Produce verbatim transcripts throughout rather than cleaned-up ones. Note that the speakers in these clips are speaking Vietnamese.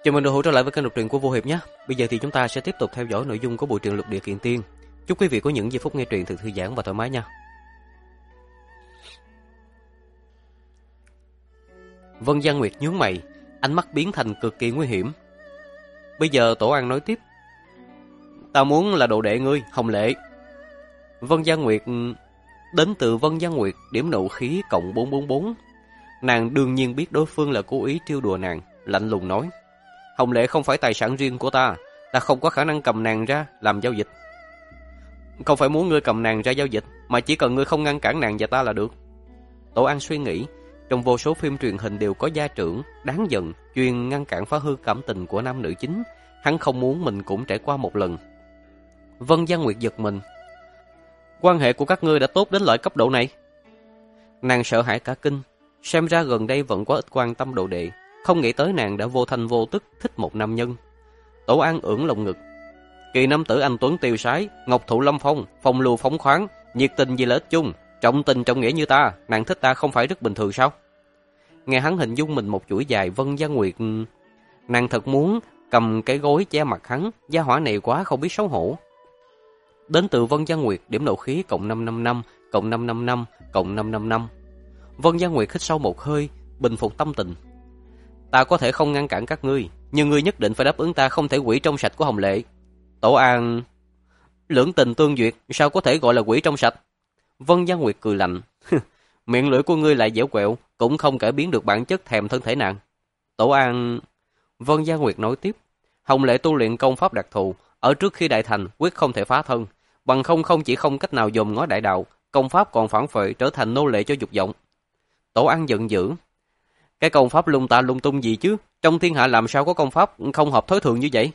Chào mừng được hỗ trợ lại với kênh đọc truyện của Vô Hiệp nhé. Bây giờ thì chúng ta sẽ tiếp tục theo dõi nội dung của bộ truyện Lục Địa Kiện Tiên. Chúc quý vị có những giây phút nghe truyện thật thư giãn và thoải mái nha. Vân Giang Nguyệt nhướng mày, ánh mắt biến thành cực kỳ nguy hiểm. Bây giờ Tổ An nói tiếp: "Ta muốn là đồ đệ ngươi, Hồng Lệ." Vân Giang Nguyệt đến từ Vân Giang Nguyệt, điểm nộ khí cộng bốn bốn bốn. Nàng đương nhiên biết đối phương là cố ý trêu đùa nàng, lạnh lùng nói: "Hồng Lệ không phải tài sản riêng của ta, ta không có khả năng cầm nàng ra làm giao dịch." "Không phải muốn ngươi cầm nàng ra giao dịch, mà chỉ cần ngươi không ngăn cản nàng và ta là được." Tổ An suy nghĩ, trong vô số phim truyền hình đều có gia trưởng đáng giận chuyên ngăn cản phá hư cảm tình của nam nữ chính, hắn không muốn mình cũng trải qua một lần. Vân Giang Nguyệt giật mình: "Quan hệ của các ngươi đã tốt đến loại cấp độ này?" Nàng sợ hãi cả kinh, xem ra gần đây vẫn quá ít quan tâm đồ đệ, không nghĩ tới nàng đã vô thanh vô tức thích một nam nhân. Tổ An ưỡn lồng ngực: "Kỳ nam tử anh tuấn tiêu sái, ngọc thụ lâm phong, phong lưu phóng khoáng, nhiệt tình vì lợi ích chung, trọng tình trọng nghĩa như ta, nàng thích ta không phải rất bình thường sao?" Nghe hắn hình dung mình một chuỗi dài Vân Giang Nguyệt, nàng thật muốn cầm cái gối che mặt hắn, gia hỏa này quá không biết xấu hổ. Đến từ Vân Giang Nguyệt, điểm nộ khí cộng năm năm năm, cộng năm năm năm, cộng năm năm năm. Vân Giang Nguyệt hít sâu một hơi, bình phục tâm tình: "Ta có thể không ngăn cản các ngươi, nhưng ngươi nhất định phải đáp ứng ta không thể quỷ trong sạch của Hồng Lệ." Tổ An: "Lưỡng tình tương duyệt, sao có thể gọi là quỷ trong sạch?" Vân Giang Nguyệt cười lạnh: "Miệng lưỡi của ngươi lại dẻo quẹo, cũng không cải biến được bản chất thèm thân thể nàng." Tổ An: Vân Giang Nguyệt nói tiếp: "Hồng Lệ tu luyện công pháp đặc thù, ở trước khi đại thành quyết không thể phá thân, bằng không không chỉ không cách nào dòm ngó đại đạo, công pháp còn phản phệ trở thành nô lệ cho dục vọng." Tổ An giận dữ: "Cái công pháp lung ta lung tung gì chứ? Trong thiên hạ làm sao có công pháp không hợp thói thường như vậy?"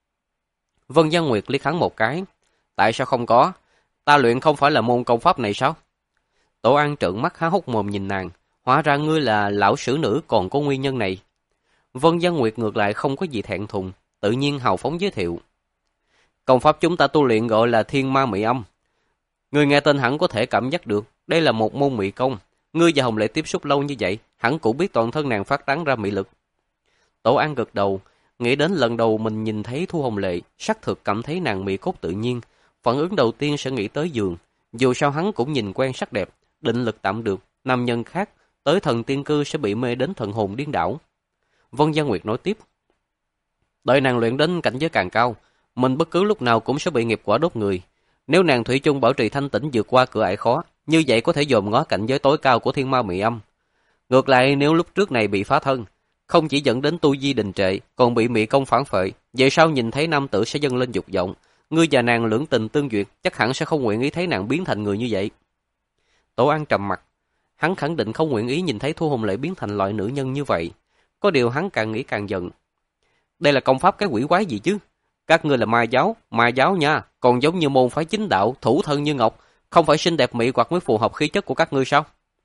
Vân Giang Nguyệt liếc hắn một cái: "Tại sao không có? Ta luyện không phải là môn công pháp này sao?" Tổ An trợn mắt há hốc mồm nhìn nàng: "Hóa ra ngươi là lão sử nữ còn có nguyên nhân này." Vân Giang Nguyệt ngược lại không có gì thẹn thùng, tự nhiên hào phóng giới thiệu: "Công pháp chúng ta tu luyện gọi là Thiên Ma Mị Âm. Ngươi nghe tên hẳn có thể cảm giác được, đây là một môn mị công. Ngươi và Hồng Lệ tiếp xúc lâu như vậy, hẳn cũng biết toàn thân nàng phát tán ra mị lực." Tổ An gật đầu, nghĩ đến lần đầu mình nhìn thấy Thu Hồng Lệ, xác thực cảm thấy nàng mị cốt tự nhiên, phản ứng đầu tiên sẽ nghĩ tới giường. Dù sao hắn cũng nhìn quen sắc đẹp, định lực tạm được, nam nhân khác tới thần tiên cư sẽ bị mê đến thần hồn điên đảo. Vân Giang Nguyệt nói tiếp: "Đợi nàng luyện đến cảnh giới càng cao, mình bất cứ lúc nào cũng sẽ bị nghiệp quả đốt người. Nếu nàng thủy chung bảo trì thanh tĩnh vượt qua cửa ải khó, như vậy có thể dòm ngó cảnh giới tối cao của Thiên Ma Mị Âm. Ngược lại, nếu lúc trước này bị phá thân, không chỉ dẫn đến tu vi đình trệ, còn bị mị công phản phệ, vậy sau nhìn thấy nam tử sẽ dâng lên dục vọng. Ngươi và nàng lưỡng tình tương duyệt, chắc hẳn sẽ không nguyện ý thấy nàng biến thành người như vậy." Tổ An trầm mặt, hắn khẳng định không nguyện ý nhìn thấy Thu Hồng Lệ biến thành loại nữ nhân như vậy. Có điều hắn càng nghĩ càng giận. Đây là công pháp cái quỷ quái gì chứ? Các ngươi là ma giáo, ma giáo nha, còn giống như môn phái chính đạo, thủ thân như ngọc, không phải xinh đẹp mỹ hoặc mới phù hợp khí chất của các ngươi sao?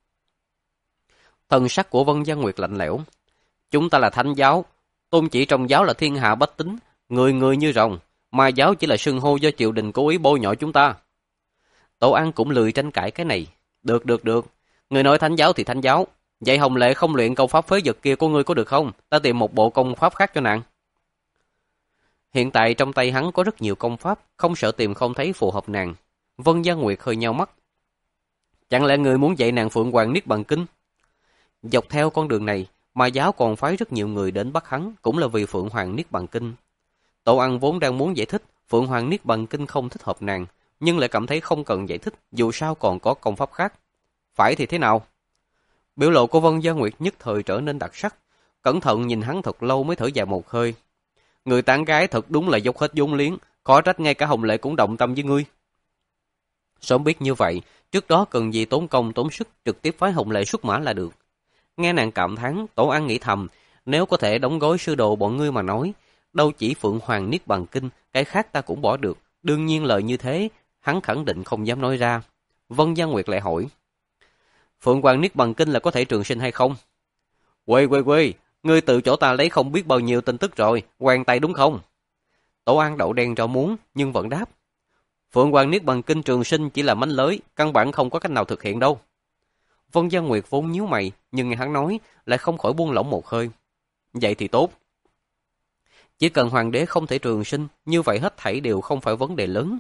Thần sắc của Vân Giang Nguyệt lạnh lẽo: "Chúng ta là thánh giáo, tôn chỉ trong giáo là thiên hạ bách tính, người người như rồng, ma giáo chỉ là xưng hô do triều đình cố ý bôi nhọ chúng ta." Tổ An cũng lười tranh cãi cái này. Được được được, người nói thánh giáo thì thánh giáo, vậy Hồng Lệ không luyện công pháp phế vật kia của ngươi có được không? Ta tìm một bộ công pháp khác cho nàng." Hiện tại trong tay hắn có rất nhiều công pháp, không sợ tìm không thấy phù hợp nàng. Vân Giang Nguyệt hơi nheo mắt: "Chẳng lẽ người muốn dạy nàng Phượng Hoàng Niết Bàn Kinh?" Dọc theo con đường này, ma giáo còn phái rất nhiều người đến bắt hắn, cũng là vì Phượng Hoàng Niết Bàn Kinh. Tổ Ăn vốn đang muốn giải thích Phượng Hoàng Niết Bàn Kinh không thích hợp nàng, nhưng lại cảm thấy không cần giải thích, dù sao còn có công pháp khác. Phải thì thế nào? Biểu lộ của Vân Giang Nguyệt nhất thời trở nên đặc sắc, cẩn thận nhìn hắn thật lâu mới thở dài một hơi: "Người tán gái thật đúng là dốc hết vốn liếng, khó trách ngay cả Hồng Lệ cũng động tâm với ngươi." Sớm biết như vậy, trước đó cần gì tốn công tốn sức trực tiếp phái Hồng Lệ xuất mã là được. Nghe nàng cảm thán, Tổ An nghĩ thầm, nếu có thể đóng gói sư đồ bọn ngươi mà nói, đâu chỉ Phượng Hoàng Niết Bàn Kinh, cái khác ta cũng bỏ được. Đương nhiên lời như thế, hắn khẳng định không dám nói ra. Vân Giang Nguyệt lại hỏi: "Phượng Hoàng Niết Bàn Kinh là có thể trường sinh hay không?" "Quê quê quê, ngươi từ chỗ ta lấy không biết bao nhiêu tin tức rồi, quen tay đúng không?" Tổ An đậu đen rau muống nhưng vẫn đáp: "Phượng Hoàng Niết Bàn Kinh trường sinh chỉ là mánh lới, căn bản không có cách nào thực hiện đâu." Vân Giang Nguyệt vốn nhíu mày, nhưng nghe hắn nói lại không khỏi buông lỏng một hơi. "Vậy thì tốt." Chỉ cần hoàng đế không thể trường sinh, như vậy hết thảy đều không phải vấn đề lớn.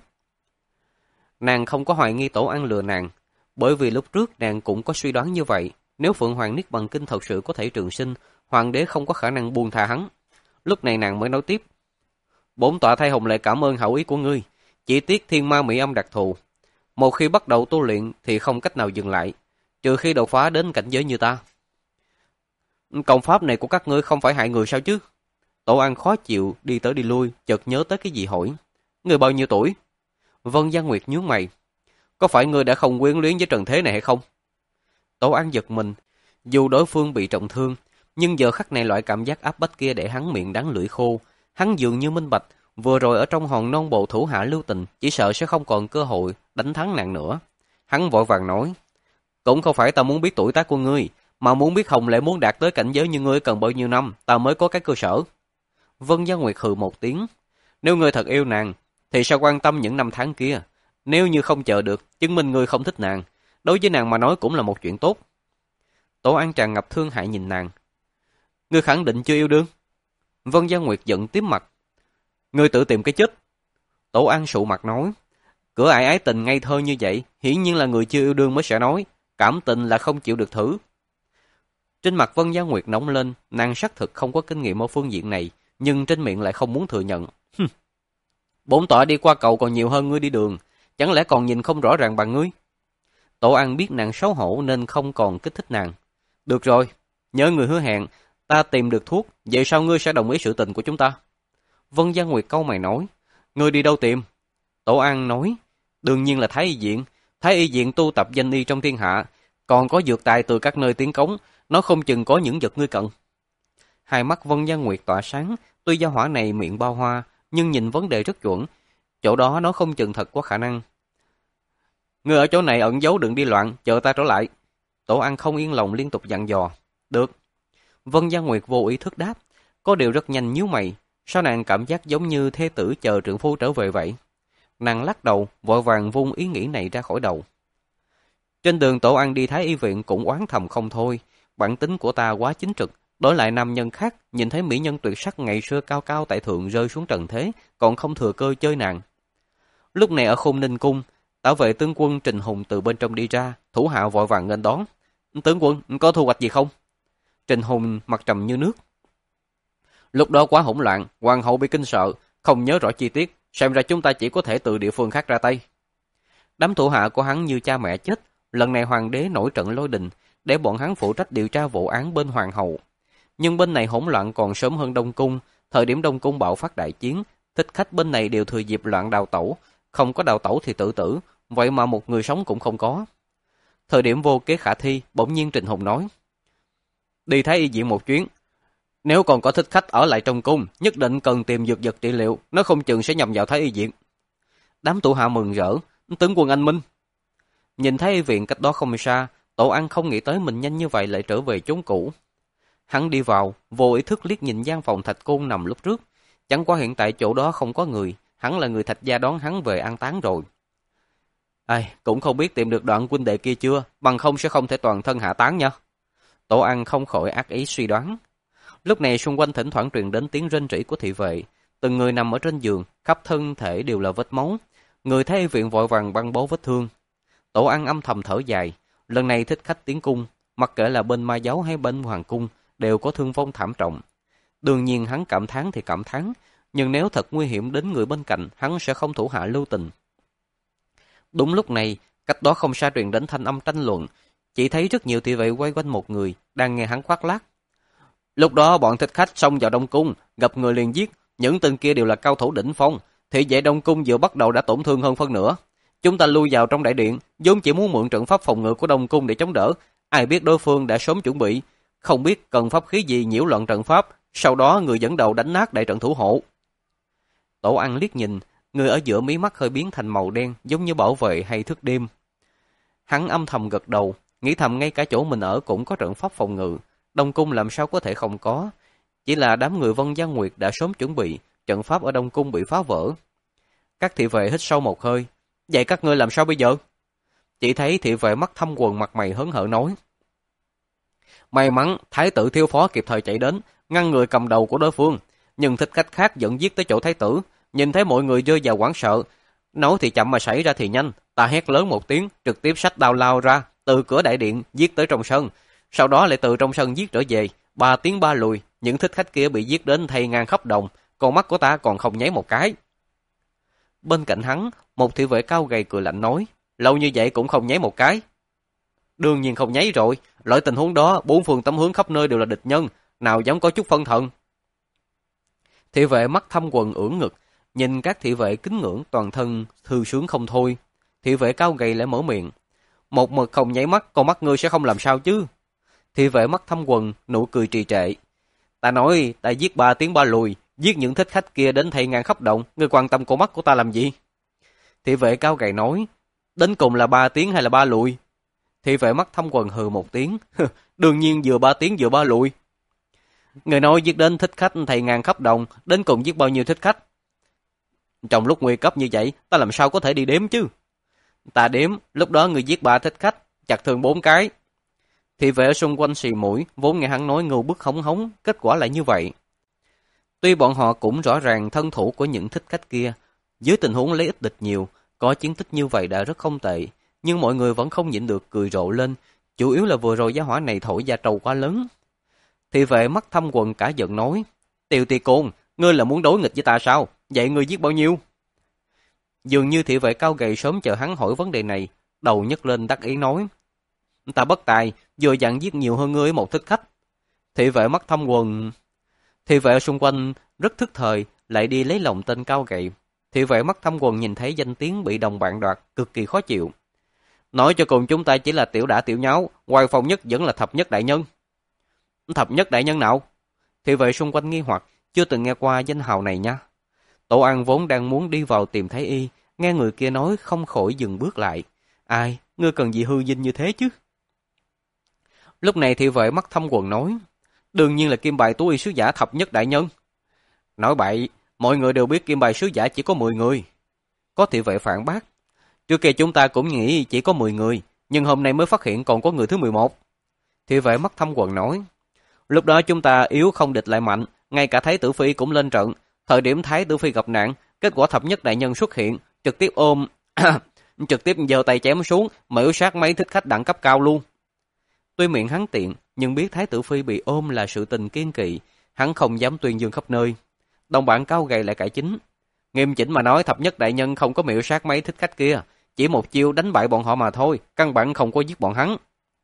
Nàng không có hoài nghi Tổ An lừa nàng, bởi vì lúc trước nàng cũng có suy đoán như vậy. Nếu Phượng Hoàng Niết Bàn Kinh thật sự có thể trường sinh, hoàng đế không có khả năng buông tha hắn. Lúc này nàng mới nói tiếp. Bổn tọa thay Hồng Lệ cảm ơn hảo ý của ngươi, chỉ tiếc thiên ma mỹ âm đặc thù. Một khi bắt đầu tu luyện thì không cách nào dừng lại, trừ khi đột phá đến cảnh giới như ta. Công pháp này của các ngươi không phải hại người sao chứ? Tổ An khó chịu, đi tới đi lui, chợt nhớ tới cái gì hỏi. Ngươi bao nhiêu tuổi? Vân Gia Nguyệt nhướng mày. Có phải ngươi đã không quyến luyến với trần thế này hay không? Tổ An giật mình, dù đối phương bị trọng thương, nhưng giờ khắc này loại cảm giác áp bách kia để hắn miệng đắng lưỡi khô. Hắn dường như minh bạch, vừa rồi ở trong hòn non bộ thủ hạ lưu tình, chỉ sợ sẽ không còn cơ hội đánh thắng nàng nữa. Hắn vội vàng nói, cũng không phải ta muốn biết tuổi tác của ngươi, mà muốn biết Hồng Lệ muốn đạt tới cảnh giới như ngươi cần bao nhiêu năm, ta mới có cái cơ sở. Vân Gia Nguyệt hừ một tiếng, nếu ngươi thật yêu nàng, thì sao quan tâm những năm tháng kia? Nếu như không chờ được, chứng minh ngươi không thích nàng, đối với nàng mà nói cũng là một chuyện tốt. Tổ An tràn ngập thương hại nhìn nàng. Ngươi khẳng định chưa yêu đương? Vân Gia Nguyệt giận tím mặt. Ngươi tự tìm cái chết. Tổ An sụ mặt nói. Cửa ải ái tình ngây thơ như vậy, hiển nhiên là người chưa yêu đương mới sẽ nói. Cảm tình là không chịu được thử. Trên mặt Vân Gia Nguyệt nóng lên, nàng xác thực không có kinh nghiệm ở phương diện này, nhưng trên miệng lại không muốn thừa nhận. Bổn tọa đi qua cầu còn nhiều hơn ngươi đi đường, chẳng lẽ còn nhìn không rõ ràng bằng ngươi? Tổ An biết nàng xấu hổ nên không còn kích thích nàng. Được rồi, nhớ người hứa hẹn, ta tìm được thuốc, vậy sao ngươi sẽ đồng ý sự tình của chúng ta? Vân Gia Nguyệt câu mày nói, ngươi đi đâu tìm? Tổ An nói, đương nhiên là Thái Y Viện, Thái Y Viện tu tập danh y trong thiên hạ, còn có dược tài từ các nơi tiến cống, nó không chừng có những vật ngươi cần. Hai mắt Vân Gia Nguyệt tỏa sáng, tuy gia hỏa này miệng bao hoa, nhưng nhìn vấn đề rất chuẩn, chỗ đó nó không chừng thật có khả năng. Ngươi ở chỗ này ẩn giấu đừng đi loạn, chờ ta trở lại. Tổ An không yên lòng liên tục dặn dò. Được. Vân Gia Nguyệt vô ý thức đáp, có điều rất nhanh nhíu mày, sao nàng cảm giác giống như thê tử chờ trượng phu trở về vậy? Nàng lắc đầu, vội vàng vung ý nghĩ này ra khỏi đầu. Trên đường Tổ An đi Thái Y Viện cũng oán thầm không thôi, bản tính của ta quá chính trực, đổi lại nam nhân khác, nhìn thấy mỹ nhân tuyệt sắc ngày xưa cao cao tại thượng rơi xuống trần thế, còn không thừa cơ chơi nàng. Lúc này ở Khôn Ninh Cung, Bảo vệ tướng quân Trình Hùng từ bên trong đi ra, thủ hạ vội vàng nghênh đón. Tướng quân, có thu hoạch gì không? Trình Hùng mặt trầm như nước. Lúc đó quá hỗn loạn, hoàng hậu bị kinh sợ, không nhớ rõ chi tiết, xem ra chúng ta chỉ có thể từ địa phương khác ra tay. Đám thủ hạ của hắn như cha mẹ chết, lần này hoàng đế nổi trận lôi đình, để bọn hắn phụ trách điều tra vụ án bên hoàng hậu. Nhưng bên này hỗn loạn còn sớm hơn Đông Cung, thời điểm Đông Cung bạo phát đại chiến, thích khách bên này đều thừa dịp loạn đào tẩu, không có đào tẩu thì tự tử, vậy mà một người sống cũng không có. Thời điểm vô kế khả thi, bỗng nhiên Trình Hùng nói, đi Thái Y Viện một chuyến, nếu còn có thích khách ở lại trong cung, nhất định cần tìm dược vật trị liệu, nó không chừng sẽ nhầm vào Thái Y Viện. Đám thủ hạ mừng rỡ, tướng quân anh minh. Nhìn Thái Y Viện cách đó không xa, Tổ An không nghĩ tới mình nhanh như vậy lại trở về chốn cũ. Hắn đi vào, vô ý thức liếc nhìn gian phòng thạch côn nằm lúc trước, chẳng qua hiện tại chỗ đó không có người, hắn là người Thạch gia đón hắn về an táng rồi. Ai, cũng không biết tìm được Đoạn huynh đệ kia chưa, bằng không sẽ không thể toàn thân hạ táng nha. Tổ An không khỏi ác ý suy đoán. Lúc này xung quanh thỉnh thoảng truyền đến tiếng rên rỉ của thị vệ, từng người nằm ở trên giường, khắp thân thể đều là vết máu. Người Thái Y Viện vội vàng băng bó vết thương. Tổ An âm thầm thở dài, lần này thích khách tiến cung, mặc kệ là bên Ma Giáo hay bên Hoàng cung, đều có thương vong thảm trọng. Đương nhiên hắn cảm thán thì cảm thán, nhưng nếu thật nguy hiểm đến người bên cạnh, hắn sẽ không thủ hạ lưu tình. Đúng lúc này, cách đó không xa truyền đến thanh âm tranh luận, chỉ thấy rất nhiều thị vệ quay quanh một người, đang nghe hắn khoác lác. Lúc đó bọn thích khách xông vào Đông Cung, gặp người liền giết, những tên kia đều là cao thủ đỉnh phong, thị vệ Đông Cung vừa bắt đầu đã tổn thương hơn phân nửa. Chúng ta lui vào trong đại điện, vốn chỉ muốn mượn trận pháp phòng ngự của Đông Cung để chống đỡ, ai biết đối phương đã sớm chuẩn bị, không biết cần pháp khí gì nhiễu loạn trận pháp, sau đó người dẫn đầu đánh nát đại trận thủ hộ. Tổ An liếc nhìn, người ở giữa mí mắt hơi biến thành màu đen, giống như bảo vệ hay thức đêm. Hắn âm thầm gật đầu, nghĩ thầm ngay cả chỗ mình ở cũng có trận pháp phòng ngự, Đông Cung làm sao có thể không có. Chỉ là đám người Vân Gia Nguyệt đã sớm chuẩn bị, trận pháp ở Đông Cung bị phá vỡ. Các thị vệ hít sâu một hơi, vậy các ngươi làm sao bây giờ? Chỉ thấy thị vệ mắt thâm quần mặt mày hớn hở nói. May mắn, thái tử thiếu phó kịp thời chạy đến, ngăn người cầm đầu của đối phương. nhưng thích khách khác vẫn giết tới chỗ thái tử. Nhìn thấy mọi người rơi vào hoảng sợ, nói thì chậm mà xảy ra thì nhanh. Ta hét lớn một tiếng, trực tiếp xách đao lao ra, từ cửa đại điện giết tới trong sân. Sau đó lại từ trong sân giết trở về, ba tiếng ba lùi, những thích khách kia bị giết đến thay ngang khắp đồng, con mắt của ta còn không nháy một cái. Bên cạnh hắn, một thị vệ cao gầy cười lạnh nói, lâu như vậy cũng không nháy một cái. Đương nhiên không nháy rồi, loại tình huống đó, bốn phương tám hướng khắp nơi đều là địch nhân, nào dám có chút phân thần. Thị vệ mắt thâm quần ưỡn ngực, nhìn các thị vệ kính ngưỡng toàn thân thư sướng không thôi. Thị vệ cao gầy lại mở miệng, một mực không nháy mắt, con mắt ngươi sẽ không làm sao chứ. Thị vệ mắt thâm quần, nụ cười trì trệ. Ta nói, ta giết ba tiếng ba lùi, giết những thích khách kia đến thay ngang khắp động, ngươi quan tâm con mắt của ta làm gì? Thị vệ cao gầy nói, đến cùng là ba tiếng hay là ba lùi? Thị vệ mắt thâm quần hừ một tiếng, đương nhiên vừa ba tiếng vừa ba lùi. Người nói giết đến thích khách thay ngang khắp đồng, đến cùng giết bao nhiêu thích khách? Trong lúc nguy cấp như vậy, ta làm sao có thể đi đếm chứ? Ta đếm, lúc đó người giết ba thích khách, chặt thương bốn cái. Thị vệ ở xung quanh xì mũi, vốn nghe hắn nói ngưu bức hống hống, kết quả lại như vậy. Tuy bọn họ cũng rõ ràng thân thủ của những thích khách kia, dưới tình huống lấy ít địch nhiều, có chiến tích như vậy đã rất không tệ, nhưng mọi người vẫn không nhịn được cười rộ lên, chủ yếu là vừa rồi giá hỏa này thổi da trâu quá lớn. Thị vệ mắt thâm quần cả giận nói, Tiêu Tỳ Côn, ngươi là muốn đối nghịch với ta sao? Vậy ngươi giết bao nhiêu? Dường như thị vệ cao gầy sớm chờ hắn hỏi vấn đề này, đầu nhấc lên đắc ý nói, ta bất tài, vừa dặn giết nhiều hơn ngươi một thích khách. Thị vệ mắt thâm quần... Thị vệ xung quanh rất thức thời, lại đi lấy lòng tên cao gầy. Thị vệ mắt thâm quần nhìn thấy danh tiếng bị đồng bạn đoạt, cực kỳ khó chịu. Nói cho cùng chúng ta chỉ là tiểu đả tiểu nháo, oai phong nhất vẫn là thập nhất đại nhân. Thập nhất đại nhân nào? Thị vệ xung quanh nghi hoặc, chưa từng nghe qua danh hào này nha. Tổ An vốn đang muốn đi vào tìm Thái Y, nghe người kia nói không khỏi dừng bước lại. Ai, ngươi cần gì hư vinh như thế chứ? Lúc này thị vệ mắt thâm quần nói, đương nhiên là kim bài tú y sứ giả thập nhất đại nhân. Nói bậy, mọi người đều biết kim bài sứ giả chỉ có mười người. Có thị vệ phản bác, trước kia chúng ta cũng nghĩ chỉ có mười người, nhưng hôm nay mới phát hiện còn có người thứ mười một. Thị vệ mắt thâm quần nói, lúc đó chúng ta yếu không địch lại mạnh, ngay cả Thái tử Phi cũng lên trận. Thời điểm Thái tử Phi gặp nạn, kết quả thập nhất đại nhân xuất hiện, trực tiếp ôm, trực tiếp giơ tay chém xuống, miểu sát mấy thích khách đẳng cấp cao luôn. Tuy miệng hắn tiện, nhưng biết Thái tử Phi bị ôm là sự tình kiên kỵ, hắn không dám tuyên dương khắp nơi. Đồng bạn cao gầy lại cải chính, nghiêm chỉnh mà nói thập nhất đại nhân không có miểu sát mấy thích khách kia, chỉ một chiêu đánh bại bọn họ mà thôi, căn bản không có giết bọn hắn.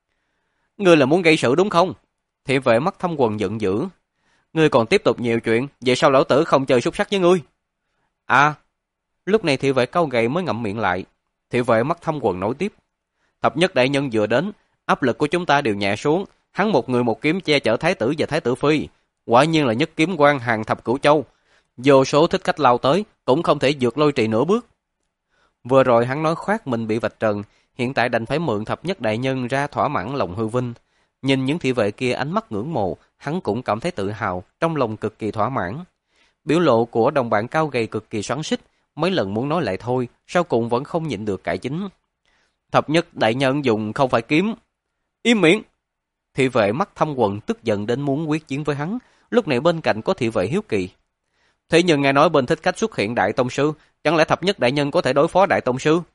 Ngươi là muốn gây sự đúng không? Thị vệ mắt thâm quần giận dữ. Ngươi còn tiếp tục nhiều chuyện, vậy sao lão tử không chơi xúc sắc với ngươi? À, lúc này thị vệ cao gầy mới ngậm miệng lại. Thị vệ mắt thâm quần nói tiếp. Thập nhất đại nhân vừa đến, áp lực của chúng ta đều nhẹ xuống, hắn một người một kiếm che chở Thái tử và Thái tử Phi. Quả nhiên là nhất kiếm quan hàng thập cửu châu. Vô số thích khách lao tới, cũng không thể vượt lôi trì nửa bước. Vừa rồi hắn nói khoác mình bị vạch trần, hiện tại đành phải mượn thập nhất đại nhân ra thỏa mãn lòng hư vinh. Nhìn những thị vệ kia ánh mắt ngưỡng mộ, hắn cũng cảm thấy tự hào, trong lòng cực kỳ thỏa mãn. Biểu lộ của đồng bạn cao gầy cực kỳ xoắn xít, mấy lần muốn nói lại thôi, sau cùng vẫn không nhịn được cãi chính. Thập nhất đại nhân dùng không phải kiếm. Im miệng! Thị vệ mắt thâm quần tức giận đến muốn quyết chiến với hắn, lúc này bên cạnh có thị vệ hiếu kỳ. Thế nhưng nghe nói bên thích khách xuất hiện đại tông sư, chẳng lẽ thập nhất đại nhân có thể đối phó đại tông sư?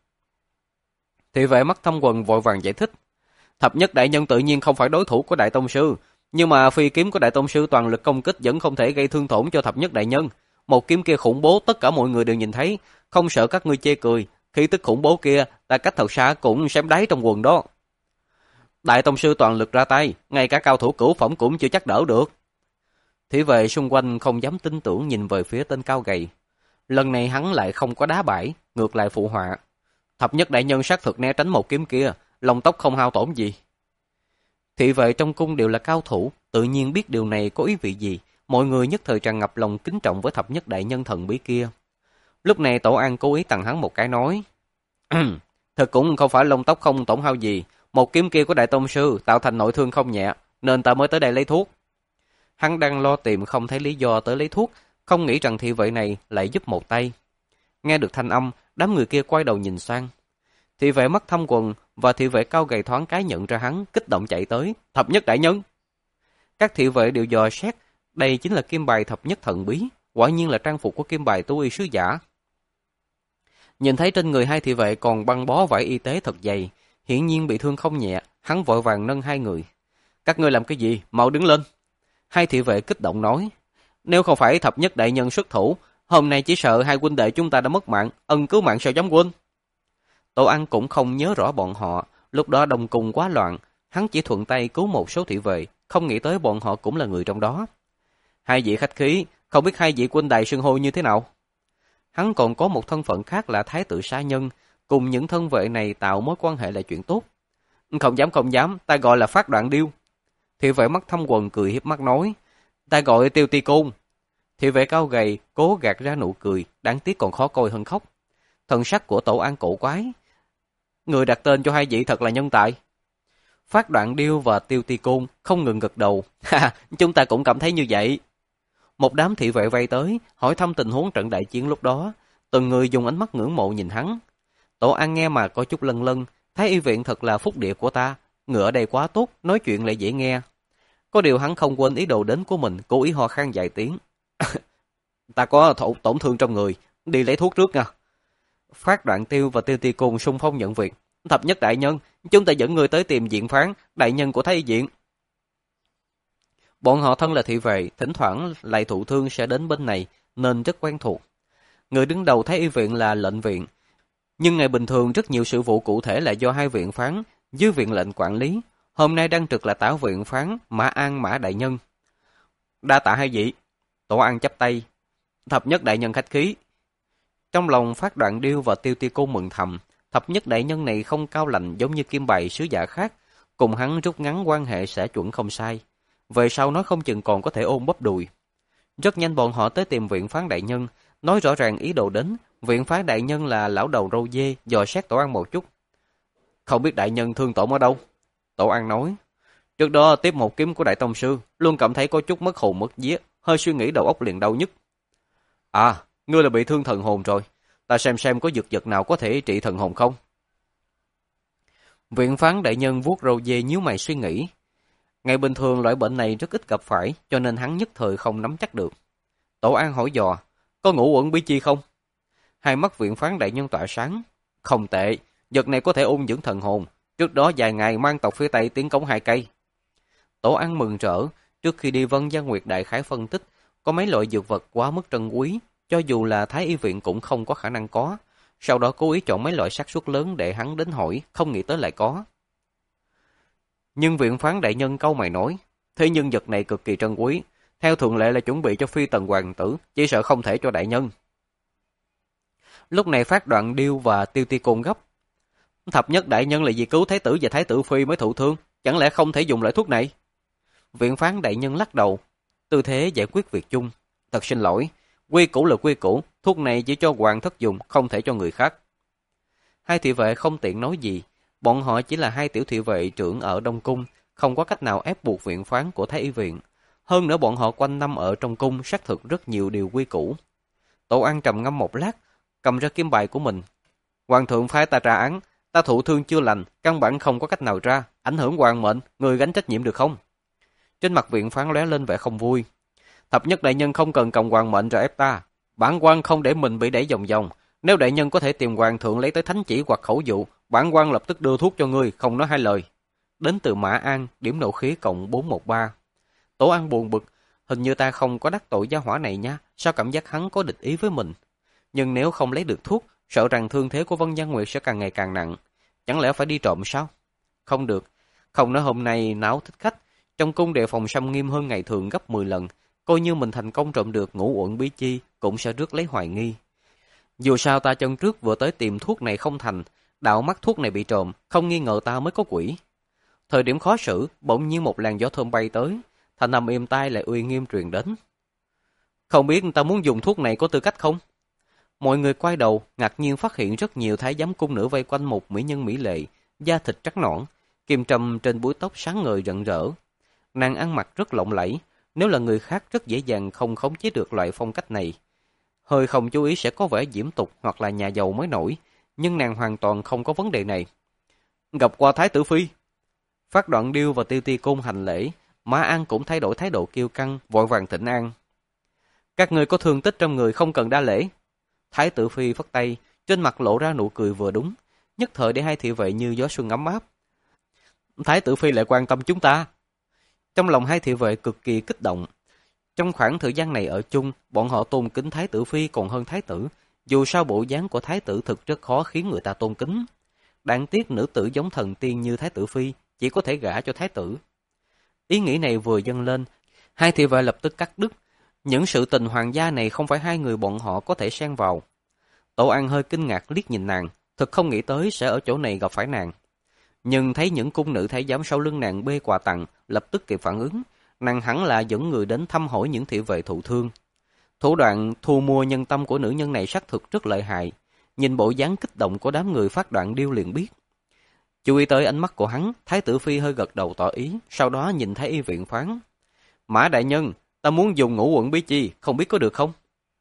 Thị vệ mắt thâm quần vội vàng giải thích. Thập nhất đại nhân tự nhiên không phải đối thủ của đại tông sư, nhưng mà phi kiếm của đại tông sư toàn lực công kích vẫn không thể gây thương tổn cho thập nhất đại nhân. Một kiếm kia khủng bố, tất cả mọi người đều nhìn thấy, không sợ các ngươi chê cười. Khí tức khủng bố kia, ta cách thật xa cũng xém đáy trong quần đó. Đại tông sư toàn lực ra tay, ngay cả cao thủ cửu phẩm cũng chưa chắc đỡ được. Thị vệ xung quanh không dám tin tưởng nhìn về phía tên cao gầy. Lần này hắn lại không có đá bãi, ngược lại phụ họa. Thập nhất đại nhân sát thực né tránh một kiếm kia, lông tóc không hao tổn gì. Thị vệ trong cung đều là cao thủ, tự nhiên biết điều này có ý vị gì. Mọi người nhất thời tràn ngập lòng kính trọng với thập nhất đại nhân thần bí kia. Lúc này Tổ An cố ý tặng hắn một cái nói. Thật cũng không phải lông tóc không tổn hao gì. Một kiếm kia của đại tông sư tạo thành nội thương không nhẹ, nên ta mới tới đây lấy thuốc. Hắn đang lo tìm không thấy lý do tới lấy thuốc, không nghĩ rằng thị vệ này lại giúp một tay. Nghe được thanh âm, đám người kia quay đầu nhìn sang. Thị vệ mắt thâm quần và thị vệ cao gầy thoáng cái nhận ra hắn, kích động chạy tới. Thập nhất đại nhân! Các thị vệ đều dò xét, Đây chính là kim bài thập nhất thần bí, quả nhiên là trang phục của kim bài tu y sứ giả. Nhìn thấy trên người hai thị vệ còn băng bó vải y tế thật dày, hiển nhiên bị thương không nhẹ, hắn vội vàng nâng hai người. Các ngươi làm cái gì? Mau đứng lên. Hai thị vệ kích động nói, nếu không phải thập nhất đại nhân xuất thủ, hôm nay chỉ sợ hai huynh đệ chúng ta đã mất mạng, ân cứu mạng sao dám quên. Tổ Ăn cũng không nhớ rõ bọn họ, lúc đó đông cung quá loạn, hắn chỉ thuận tay cứu một số thị vệ, không nghĩ tới bọn họ cũng là người trong đó. Hai vị khách khí, không biết hai vị huynh đài xưng hô như thế nào? Hắn còn có một thân phận khác là thái tử sa nhân, cùng những thân vệ này tạo mối quan hệ là chuyện tốt. Không dám không dám, ta gọi là Phát Đoạn Điêu. Thị vệ mắt thâm quần cười hiếp mắt nói, ta gọi Tiêu Ti Côn. Thị vệ cao gầy cố gạt ra nụ cười, đáng tiếc còn khó coi hơn khóc. Thần sắc của Tổ An cổ quái, người đặt tên cho hai vị thật là nhân tài. Phát Đoạn Điêu và Tiêu Ti Côn không ngừng gật đầu, ha, chúng ta cũng cảm thấy như vậy. Một đám thị vệ vây tới, hỏi thăm tình huống trận đại chiến lúc đó, từng người dùng ánh mắt ngưỡng mộ nhìn hắn. Tổ An nghe mà có chút lân lân, Thái y viện thật là phúc địa của ta, người ở đây quá tốt, nói chuyện lại dễ nghe. Có điều hắn không quên ý đồ đến của mình, cố ý ho khan vài tiếng. Ta có thổ, tổn thương trong người, đi lấy thuốc trước nha. Phát Đoạn Tiêu và Tiêu Ti Côn xung phong nhận việc. Thập nhất đại nhân, chúng ta dẫn người tới tìm diện phán, đại nhân của Thái y viện. Bọn họ thân là thị vệ, thỉnh thoảng lại thụ thương sẽ đến bên này, nên rất quen thuộc. Người đứng đầu Thái y viện là lệnh viện, nhưng ngày bình thường rất nhiều sự vụ cụ thể là do hai viện phán, dưới viện lệnh quản lý. Hôm nay đang trực là tả viện phán Mã An Mã đại nhân. Đa tạ hai vị. Tổ An chắp tay. Thập nhất đại nhân khách khí. Trong lòng Phát Đoạn Điêu và Tiêu Ti Côn mừng thầm, thập nhất đại nhân này không cao lành giống như kim bài sứ giả khác, cùng hắn rút ngắn quan hệ sẽ chuẩn không sai. Về sau nói không chừng còn có thể ôm bắp đùi. Rất nhanh bọn họ tới tìm viện phán đại nhân, nói rõ ràng ý đồ đến. Viện phán đại nhân là lão đầu râu dê, dò xét Tổ An một chút. Không biết đại nhân thương tổn ở đâu? Tổ An nói, trước đó tiếp một kiếm của đại tông sư, luôn cảm thấy có chút mất hồn mất vía, hơi suy nghĩ đầu óc liền đau nhức. À, ngươi là bị thương thần hồn rồi, ta xem xem có dược vật nào có thể trị thần hồn không? Viện phán đại nhân vuốt râu dê nhíu mày suy nghĩ. Ngày bình thường loại bệnh này rất ít gặp phải, cho nên hắn nhất thời không nắm chắc được. Tổ An hỏi dò, có ngũ uẩn bí chi không? Hai mắt viện phán đại nhân tỏa sáng. Không tệ, vật này có thể ôn dưỡng thần hồn. Trước đó vài ngày mang tộc phía Tây tiến cống hai cây. Tổ An mừng rỡ, trước khi đi Vân Gia Nguyệt đại khái phân tích, có mấy loại dược vật quá mức trân quý, cho dù là Thái y viện cũng không có khả năng có. Sau đó cố ý chọn mấy loại xác suất lớn để hắn đến hỏi, không nghĩ tới lại có. Nhưng viện phán đại nhân câu mày nói, thế nhưng vật này cực kỳ trân quý, theo thường lệ là chuẩn bị cho phi tần hoàng tử, chỉ sợ không thể cho đại nhân. Lúc này Phát Đoạn Điêu và Tiêu Ti Côn gấp. Thập nhất đại nhân là vì cứu thái tử và thái tử phi mới thụ thương, chẳng lẽ không thể dùng loại thuốc này? Viện phán đại nhân lắc đầu, tư thế giải quyết việc chung. Thật xin lỗi, quy củ là quy củ, thuốc này chỉ cho hoàng thất dùng, không thể cho người khác. Hai thị vệ không tiện nói gì, bọn họ chỉ là hai tiểu thị vệ trưởng ở Đông Cung, không có cách nào ép buộc viện phán của Thái y viện. Hơn nữa bọn họ quanh năm ở trong cung xác thực rất nhiều điều quy củ. Tổ An trầm ngâm một lát, cầm ra kim bài của mình. Hoàng thượng phái ta tra án, ta thụ thương chưa lành, căn bản không có cách nào ra, ảnh hưởng hoàng mệnh, người gánh trách nhiệm được không? Trên mặt viện phán lóe lên vẻ không vui. Thập nhất đại nhân không cần cầm hoàng mệnh ra ép ta, bản quan không để mình bị đẩy vòng vòng. Nếu đại nhân có thể tìm hoàng thượng lấy tới thánh chỉ hoặc khẩu dụ, bản quan lập tức đưa thuốc cho ngươi, không nói hai lời. Đến từ Mã An, điểm nộ khí cộng bốn một ba. Tổ An buồn bực, hình như ta không có đắc tội gia hỏa này nha, sao cảm giác hắn có địch ý với mình? Nhưng nếu không lấy được thuốc, sợ rằng thương thế của Vân Gia Nguyệt sẽ càng ngày càng nặng. Chẳng lẽ phải đi trộm sao? Không được, không nói hôm nay náo thích khách, trong cung đề phòng xâm nghiêm hơn ngày thường gấp mười lần, coi như mình thành công trộm được ngũ uẩn bí chi, cũng sẽ rước lấy hoài nghi. Dù sao ta chân trước vừa tới tìm thuốc này không thành, đạo mắt thuốc này bị trộm, không nghi ngờ ta mới có quỷ. Thời điểm khó xử, bỗng nhiên một làn gió thơm bay tới, thanh âm êm tai lại uy nghiêm truyền đến. Không biết ta muốn dùng thuốc này có tư cách không? Mọi người quay đầu, ngạc nhiên phát hiện rất nhiều thái giám cung nữ vây quanh một mỹ nhân mỹ lệ, da thịt trắng nõn, kim trâm trên búi tóc sáng ngời rạng rỡ. Nàng ăn mặc rất lộng lẫy, nếu là người khác rất dễ dàng không khống chế được loại phong cách này. Hơi không chú ý sẽ có vẻ diễm tục hoặc là nhà giàu mới nổi, nhưng nàng hoàn toàn không có vấn đề này. Gặp qua thái tử phi. Phát Đoạn Điêu và Tiêu Ti Côn hành lễ, Mã An cũng thay đổi thái độ kiêu căng, vội vàng thỉnh an. Các ngươi có thương tích trong người không cần đa lễ. Thái tử phi phất tay, trên mặt lộ ra nụ cười vừa đúng, nhất thời để hai thị vệ như gió xuân ấm áp. Thái tử phi lại quan tâm chúng ta. Trong lòng hai thị vệ cực kỳ kích động. Trong khoảng thời gian này ở chung, bọn họ tôn kính thái tử phi còn hơn thái tử. Dù sao bộ dáng của thái tử thực rất khó khiến người ta tôn kính. Đáng tiếc nữ tử giống thần tiên như thái tử phi chỉ có thể gả cho thái tử. Ý nghĩ này vừa dâng lên, hai thị vệ lập tức cắt đứt. Những sự tình hoàng gia này không phải hai người bọn họ có thể xen vào. Tổ An hơi kinh ngạc liếc nhìn nàng, thật không nghĩ tới sẽ ở chỗ này gặp phải nàng. Nhưng thấy những cung nữ thái giám sau lưng nàng bê quà tặng, lập tức kịp phản ứng, nàng hẳn là dẫn người đến thăm hỏi những thị vệ thụ thương. Thủ đoạn thu mua nhân tâm của nữ nhân này xác thực rất lợi hại, nhìn bộ dáng kích động của đám người phát đoạn điêu liền biết. Chú ý tới ánh mắt của hắn, thái tử phi hơi gật đầu tỏ ý, sau đó nhìn Thái y viện phán: Mã đại nhân, ta muốn dùng ngũ quận bí chi, không biết có được không?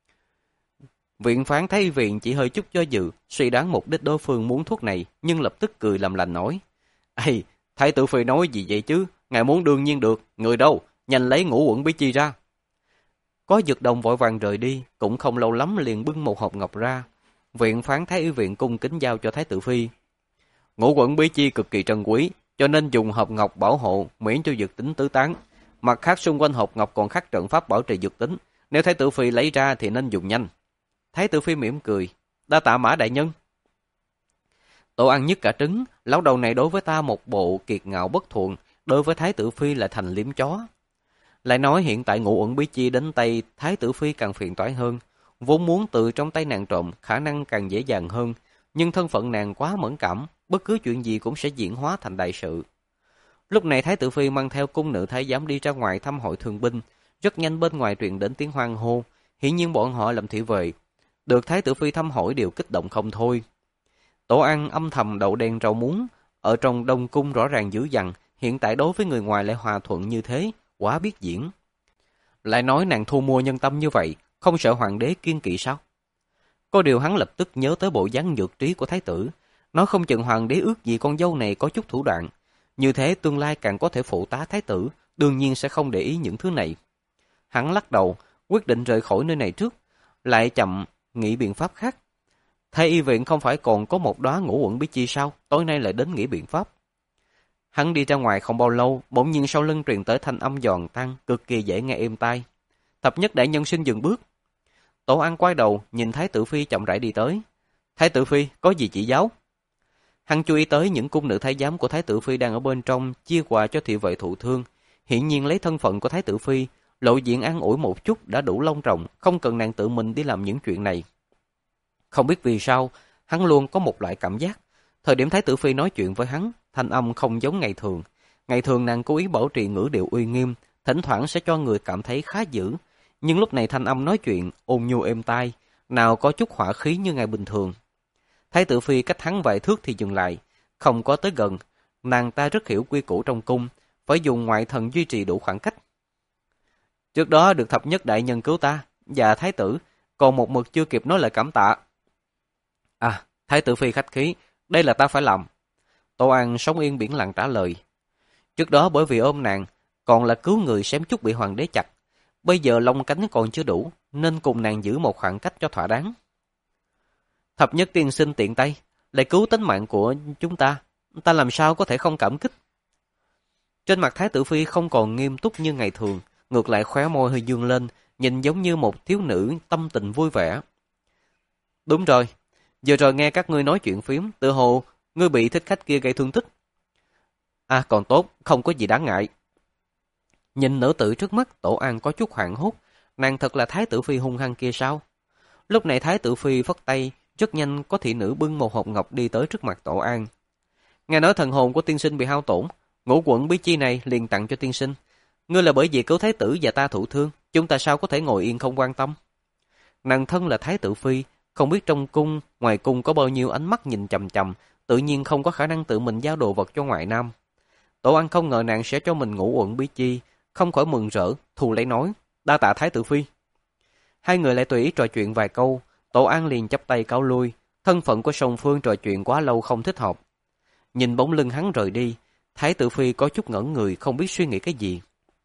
Viện phán Thái y viện chỉ hơi chút do dự, suy đoán mục đích đối phương muốn thuốc này, nhưng lập tức cười làm lành nói: Ây, thái tử phi nói gì vậy chứ? Ngài muốn đương nhiên được, người đâu? Nhanh lấy ngũ quận bí chi ra. Có Dược Đồng vội vàng rời đi, cũng không lâu lắm liền bưng một hộp ngọc ra. Viện phán Thái y viện cung kính giao cho thái tử phi. Ngũ quận bí chi cực kỳ trân quý, cho nên dùng hộp ngọc bảo hộ, miễn cho dược tính tứ tán. Mặt khác xung quanh hộp ngọc còn khắc trận pháp bảo trì dược tính, nếu thái tử phi lấy ra thì nên dùng nhanh. Thái tử phi mỉm cười, đa tạ Mã đại nhân. Tổ Ăn nhất cả trứng, lão đầu này đối với ta một bộ kiệt ngạo bất thuận, đối với thái tử phi lại thành liếm chó. Lại nói hiện tại ngũ uẩn bí chi đến tay thái tử phi càng phiền toái hơn, vốn muốn từ trong tay nàng trộm khả năng càng dễ dàng hơn, nhưng thân phận nàng quá mẫn cảm, bất cứ chuyện gì cũng sẽ diễn hóa thành đại sự. Lúc này thái tử phi mang theo cung nữ thái giám đi ra ngoài thăm hội thương binh, rất nhanh bên ngoài truyền đến tiếng hoan hô, hiển nhiên bọn họ làm thị vệ, được thái tử phi thăm hỏi đều kích động không thôi. Tổ Ăn âm thầm đậu đen rau muống, ở trong đông cung rõ ràng dữ dằn, hiện tại đối với người ngoài lại hòa thuận như thế, quá biết diễn. Lại nói nàng thu mua nhân tâm như vậy, không sợ hoàng đế kiên kỵ sao? Có điều hắn lập tức nhớ tới bộ dáng nhược trí của thái tử, nói không chừng hoàng đế ước gì con dâu này có chút thủ đoạn, như thế tương lai càng có thể phụ tá thái tử, đương nhiên sẽ không để ý những thứ này. Hắn lắc đầu, quyết định rời khỏi nơi này trước, lại chậm nghĩ biện pháp khác. Thái y viện không phải còn có một đóa ngũ uẩn bí chi sao, tối nay lại đến nghĩ biện pháp. Hắn đi ra ngoài không bao lâu, bỗng nhiên sau lưng truyền tới thanh âm giòn tan, cực kỳ dễ nghe êm tai. Thập nhất đại nhân xin dừng bước. Tổ An quay đầu, nhìn thái tử phi chậm rãi đi tới. Thái tử phi, có gì chỉ giáo? Hắn chú ý tới những cung nữ thái giám của thái tử phi đang ở bên trong, chia quà cho thị vệ thụ thương. Hiển nhiên lấy thân phận của thái tử phi, lộ diện an ủi một chút đã đủ long trọng, không cần nàng tự mình đi làm những chuyện này. Không biết vì sao, hắn luôn có một loại cảm giác. Thời điểm thái tử phi nói chuyện với hắn, thanh âm không giống ngày thường. Ngày thường nàng cố ý bảo trì ngữ điệu uy nghiêm, thỉnh thoảng sẽ cho người cảm thấy khá dữ. Nhưng lúc này thanh âm nói chuyện ôn nhu êm tai, nào có chút hỏa khí như ngày bình thường. Thái tử phi cách hắn vài thước thì dừng lại, không có tới gần. Nàng ta rất hiểu quy củ trong cung, phải dùng ngoại thần duy trì đủ khoảng cách. Trước đó được thập nhất đại nhân cứu ta, và thái tử, còn một mực chưa kịp nói lời cảm tạ. À, thái tử phi khách khí, đây là ta phải làm. Tô An sống yên biển lặng trả lời. Trước đó bởi vì ôm nàng, còn là cứu người xém chút bị hoàng đế chặt. Bây giờ lông cánh còn chưa đủ, nên cùng nàng giữ một khoảng cách cho thỏa đáng. Thập nhất tiên sinh tiện tay, lại cứu tính mạng của chúng ta, ta làm sao có thể không cảm kích. Trên mặt thái tử phi không còn nghiêm túc như ngày thường, ngược lại khóe môi hơi dương lên, nhìn giống như một thiếu nữ tâm tình vui vẻ. Đúng rồi, giờ rồi nghe các ngươi nói chuyện phím, tự hồ ngươi bị thích khách kia gây thương tích. À còn tốt, không có gì đáng ngại. Nhìn nữ tử trước mắt, Tổ An có chút hoảng hốt, nàng thật là thái tử phi hung hăng kia sao? Lúc này thái tử phi phất tay, rất nhanh có thị nữ bưng một hộp ngọc đi tới trước mặt Tổ An. Nghe nói thần hồn của tiên sinh bị hao tổn, ngũ quận bí chi này liền tặng cho tiên sinh. Ngươi là bởi vì cứu thái tử và ta thụ thương, chúng ta sao có thể ngồi yên không quan tâm? Nàng thân là thái tử phi, không biết trong cung, ngoài cung có bao nhiêu ánh mắt nhìn chằm chằm, tự nhiên không có khả năng tự mình giao đồ vật cho ngoại nam. Tổ An không ngờ nàng sẽ cho mình ngũ uẩn bí chi, không khỏi mừng rỡ, thù lấy nói, đa tạ thái tử phi. Hai người lại tùy ý trò chuyện vài câu, Tổ An liền chắp tay cáo lui, thân phận của song phương trò chuyện quá lâu không thích hợp. Nhìn bóng lưng hắn rời đi, thái tử phi có chút ngẩn người không biết suy nghĩ cái gì.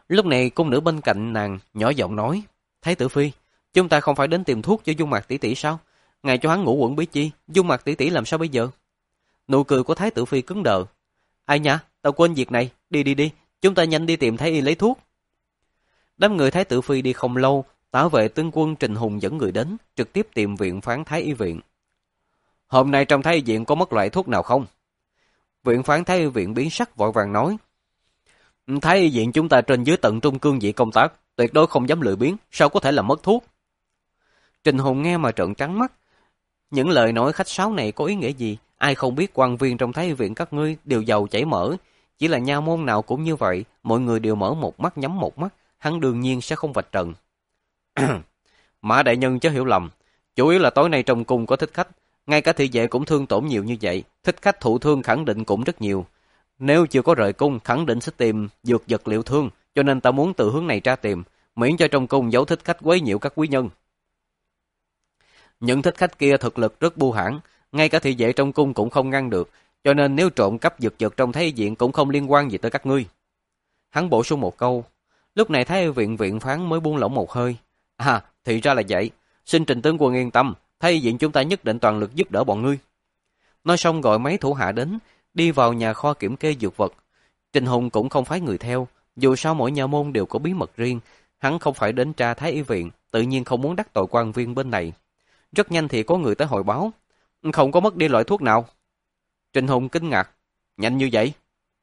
Lúc này cung nữ bên cạnh nàng nhỏ giọng nói, Thái tử phi, chúng ta không phải đến tìm thuốc cho Dung Mạc tỷ tỷ sao? Ngài cho hắn ngủ quẩn bí chi, Dung Mạc tỷ tỷ làm sao bây giờ? Nụ cười của Thái tử phi cứng đờ. Ai nhỉ, tao quên việc này, đi đi đi, chúng ta nhanh đi tìm Thái y lấy thuốc. Đám người Thái tử phi đi không lâu, Tả vệ tướng quân Trình Hùng dẫn người đến, trực tiếp tìm viện phán Thái y viện. Hôm nay trong Thái y viện có mất loại thuốc nào không? Viện phán Thái y viện biến sắc vội vàng nói. Thái y viện chúng ta trên dưới tận trung cương vị công tác, tuyệt đối không dám lười biếng, sao có thể làm mất thuốc? Trình Hùng nghe mà trợn trắng mắt. Những lời nói khách sáo này có ý nghĩa gì? Ai không biết quan viên trong Thái y viện các ngươi đều giàu chảy mỡ, chỉ là nha môn nào cũng như vậy, mọi người đều mở một mắt nhắm một mắt, hắn đương nhiên sẽ không vạch trần. Mã đại nhân chớ hiểu lầm, chủ yếu là tối nay trong cung có thích khách, ngay cả thị vệ cũng thương tổn nhiều như vậy, thích khách thụ thương khẳng định cũng rất nhiều. Nếu chưa có rời cung, khẳng định sẽ tìm dược vật liệu thương, cho nên ta muốn từ hướng này tra tìm, miễn cho trong cung giấu thích khách quấy nhiễu các quý nhân. Những thích khách kia thực lực rất bu hãn, ngay cả thị vệ trong cung cũng không ngăn được, cho nên nếu trộm cắp dược vật trong Thái y viện cũng không liên quan gì tới các ngươi. Hắn bổ sung một câu. Lúc này Thái y viện viện phán mới buông lỏng một hơi. À, thì ra là vậy. Xin Trình tướng quân yên tâm, Thái y viện chúng ta nhất định toàn lực giúp đỡ bọn ngươi. Nói xong gọi mấy thủ hạ đến, đi vào nhà kho kiểm kê dược vật. Trình Hùng cũng không phái người theo, dù sao mỗi nhà môn đều có bí mật riêng, hắn không phải đến tra Thái y viện, tự nhiên không muốn đắc tội quan viên bên này. Rất nhanh thì có người tới hội báo, không có mất đi loại thuốc nào. Trình Hùng kinh ngạc, nhanh như vậy?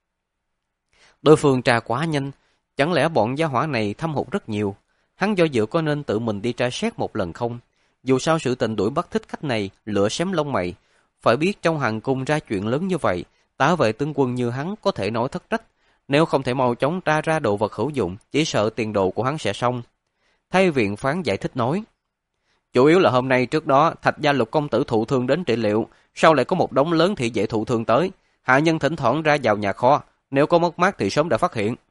Đối phương tra quá nhanh, chẳng lẽ bọn gia hỏa này thâm hụt rất nhiều? Hắn do dự có nên tự mình đi tra xét một lần không? Dù sao sự tình đuổi bắt thích khách này lửa xém lông mày, phải biết trong hoàng cung ra chuyện lớn như vậy, Tả vệ tướng quân như hắn có thể nói thất trách, nếu không thể mau chóng tra ra đồ vật hữu dụng, chỉ sợ tiền đồ của hắn sẽ xong. Thái viện phán giải thích nói, chủ yếu là hôm nay trước đó Thạch gia Lục công tử thụ thương đến trị liệu, sau lại có một đống lớn thị vệ thụ thương tới, hạ nhân thỉnh thoảng ra vào nhà kho, nếu có mất mát thì sớm đã phát hiện.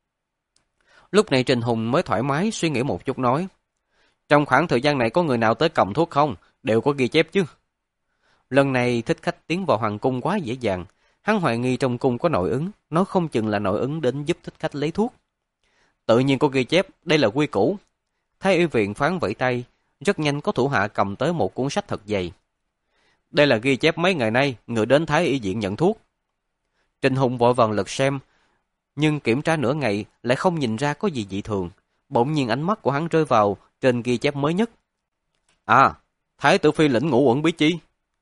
Lúc này Trình Hùng mới thoải mái suy nghĩ một chút nói, trong khoảng thời gian này có người nào tới cầm thuốc không? Đều có ghi chép chứ. Lần này thích khách tiến vào hoàng cung quá dễ dàng, hắn hoài nghi trong cung có nội ứng, nó không chừng là nội ứng đến giúp thích khách lấy thuốc. Tự nhiên có ghi chép, đây là quy củ. Thái y viện phán vẫy tay, rất nhanh có thủ hạ cầm tới một cuốn sách thật dày. Đây là ghi chép mấy ngày nay người đến Thái y viện nhận thuốc. Trình Hùng vội vàng lật xem, nhưng kiểm tra nửa ngày lại không nhìn ra có gì dị thường. Bỗng nhiên ánh mắt của hắn rơi vào trên ghi chép mới nhất. À, Thái tử phi lĩnh ngũ uẩn bí chi.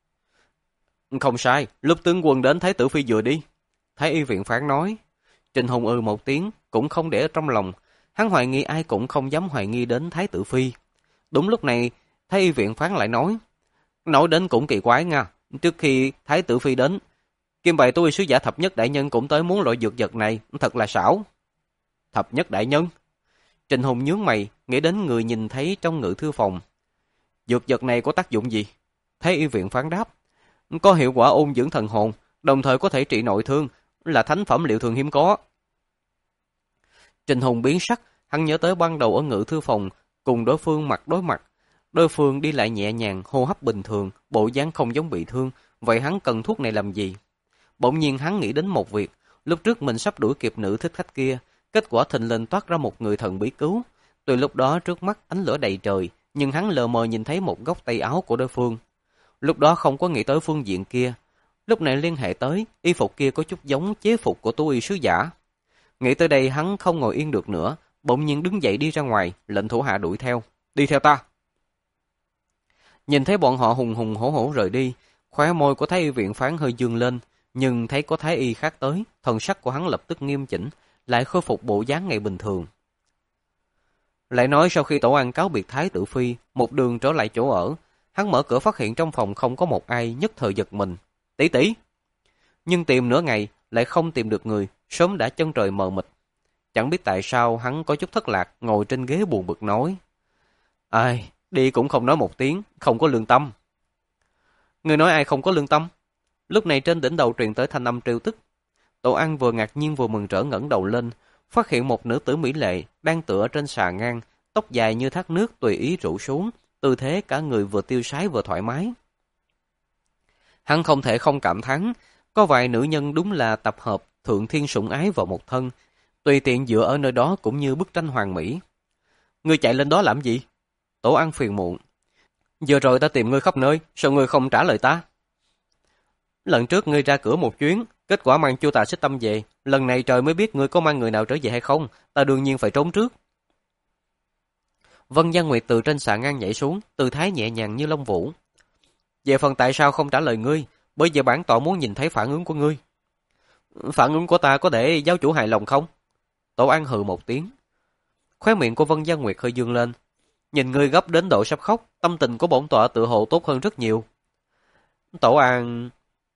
Không sai, lúc tướng quân đến Thái tử phi vừa đi. Thái y viện phán nói. Trình Hùng ư một tiếng, cũng không để ở trong lòng. Hắn hoài nghi ai cũng không dám hoài nghi đến Thái tử phi. Đúng lúc này, Thái y viện phán lại nói. Nói đến cũng kỳ quái nha. Trước khi Thái tử phi đến, Kim bài tôi sứ giả thập nhất đại nhân cũng tới muốn loại dược vật này, thật là xảo. Thập nhất đại nhân? Trình Hùng nhướng mày, nghĩ đến người nhìn thấy trong ngự thư phòng. Dược vật này có tác dụng gì? Thái y viện phán đáp. Có hiệu quả ôn dưỡng thần hồn, đồng thời có thể trị nội thương, là thánh phẩm liệu thường hiếm có. Trình Hùng biến sắc, hắn nhớ tới ban đầu ở ngự thư phòng, cùng đối phương mặt đối mặt. Đối phương đi lại nhẹ nhàng, hô hấp bình thường, bộ dáng không giống bị thương, vậy hắn cần thuốc này làm gì? Bỗng nhiên hắn nghĩ đến một việc, lúc trước mình sắp đuổi kịp nữ thích khách kia, kết quả thình lình toát ra một người thần bí cứu. Từ lúc đó trước mắt ánh lửa đầy trời, nhưng hắn lờ mờ nhìn thấy một góc tay áo của đối phương. Lúc đó không có nghĩ tới phương diện kia. Lúc này liên hệ tới, y phục kia có chút giống chế phục của tú y sứ giả. Nghĩ tới đây hắn không ngồi yên được nữa, bỗng nhiên đứng dậy đi ra ngoài, lệnh thủ hạ đuổi theo. Đi theo ta. Nhìn thấy bọn họ hùng hùng hổ hổ rời đi, khóe môi của Thái y viện phán hơi dương lên, nhưng thấy có Thái y khác tới, thần sắc của hắn lập tức nghiêm chỉnh, lại khôi phục bộ dáng ngày bình thường. Lại nói sau khi tổ an cáo biệt Thái tử phi, một đường trở lại chỗ ở, hắn mở cửa phát hiện trong phòng không có một ai, nhất thời giật mình. Tỷ tỷ. Nhưng tìm nửa ngày lại không tìm được người, sớm đã chân trời mờ mịt. Chẳng biết tại sao hắn có chút thất lạc, ngồi trên ghế buồn bực nói. Ai, đi cũng không nói một tiếng, không có lương tâm. Người nói ai không có lương tâm? Lúc này trên đỉnh đầu truyền tới thanh âm trêu tức. Tổ An vừa ngạc nhiên vừa mừng rỡ ngẩng đầu lên, phát hiện một nữ tử mỹ lệ đang tựa trên xà ngang, tóc dài như thác nước tùy ý rủ xuống, tư thế cả người vừa tiêu sái vừa thoải mái. Hắn không thể không cảm thán, có vài nữ nhân đúng là tập hợp thượng thiên sủng ái vào một thân. Tùy tiện dựa ở nơi đó cũng như bức tranh hoàn mỹ. Ngươi chạy lên đó làm gì? Tổ An phiền muộn. Vừa rồi ta tìm ngươi khắp nơi, sao ngươi không trả lời ta? Lần trước ngươi ra cửa một chuyến, kết quả mang Chu Tà Xích Tâm về. Lần này trời mới biết ngươi có mang người nào trở về hay không, ta đương nhiên phải trốn trước. Vân Giang Nguyệt từ trên xà ngang nhảy xuống, tư thái nhẹ nhàng như lông vũ. Về phần tại sao không trả lời ngươi, bởi vì bản tọa muốn nhìn thấy phản ứng của ngươi. Phản ứng của ta có để giáo chủ hài lòng không? Tổ An hừ một tiếng. Khóe miệng của Vân Giang Nguyệt hơi dương lên. Nhìn ngươi gấp đến độ sắp khóc, tâm tình của bổn tọa tự hồ tốt hơn rất nhiều. Tổ An...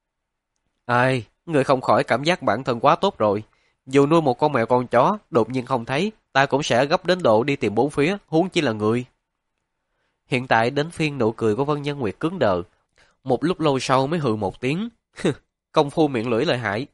Ai, ngươi không khỏi cảm giác bản thân quá tốt rồi. Dù nuôi một con mèo con chó, đột nhiên không thấy, ta cũng sẽ gấp đến độ đi tìm bốn phía, huống chi là người. Hiện tại đến phiên nụ cười của Vân Giang Nguyệt cứng đờ. Một lúc lâu sau mới hừ một tiếng. Công phu miệng lưỡi lợi hại.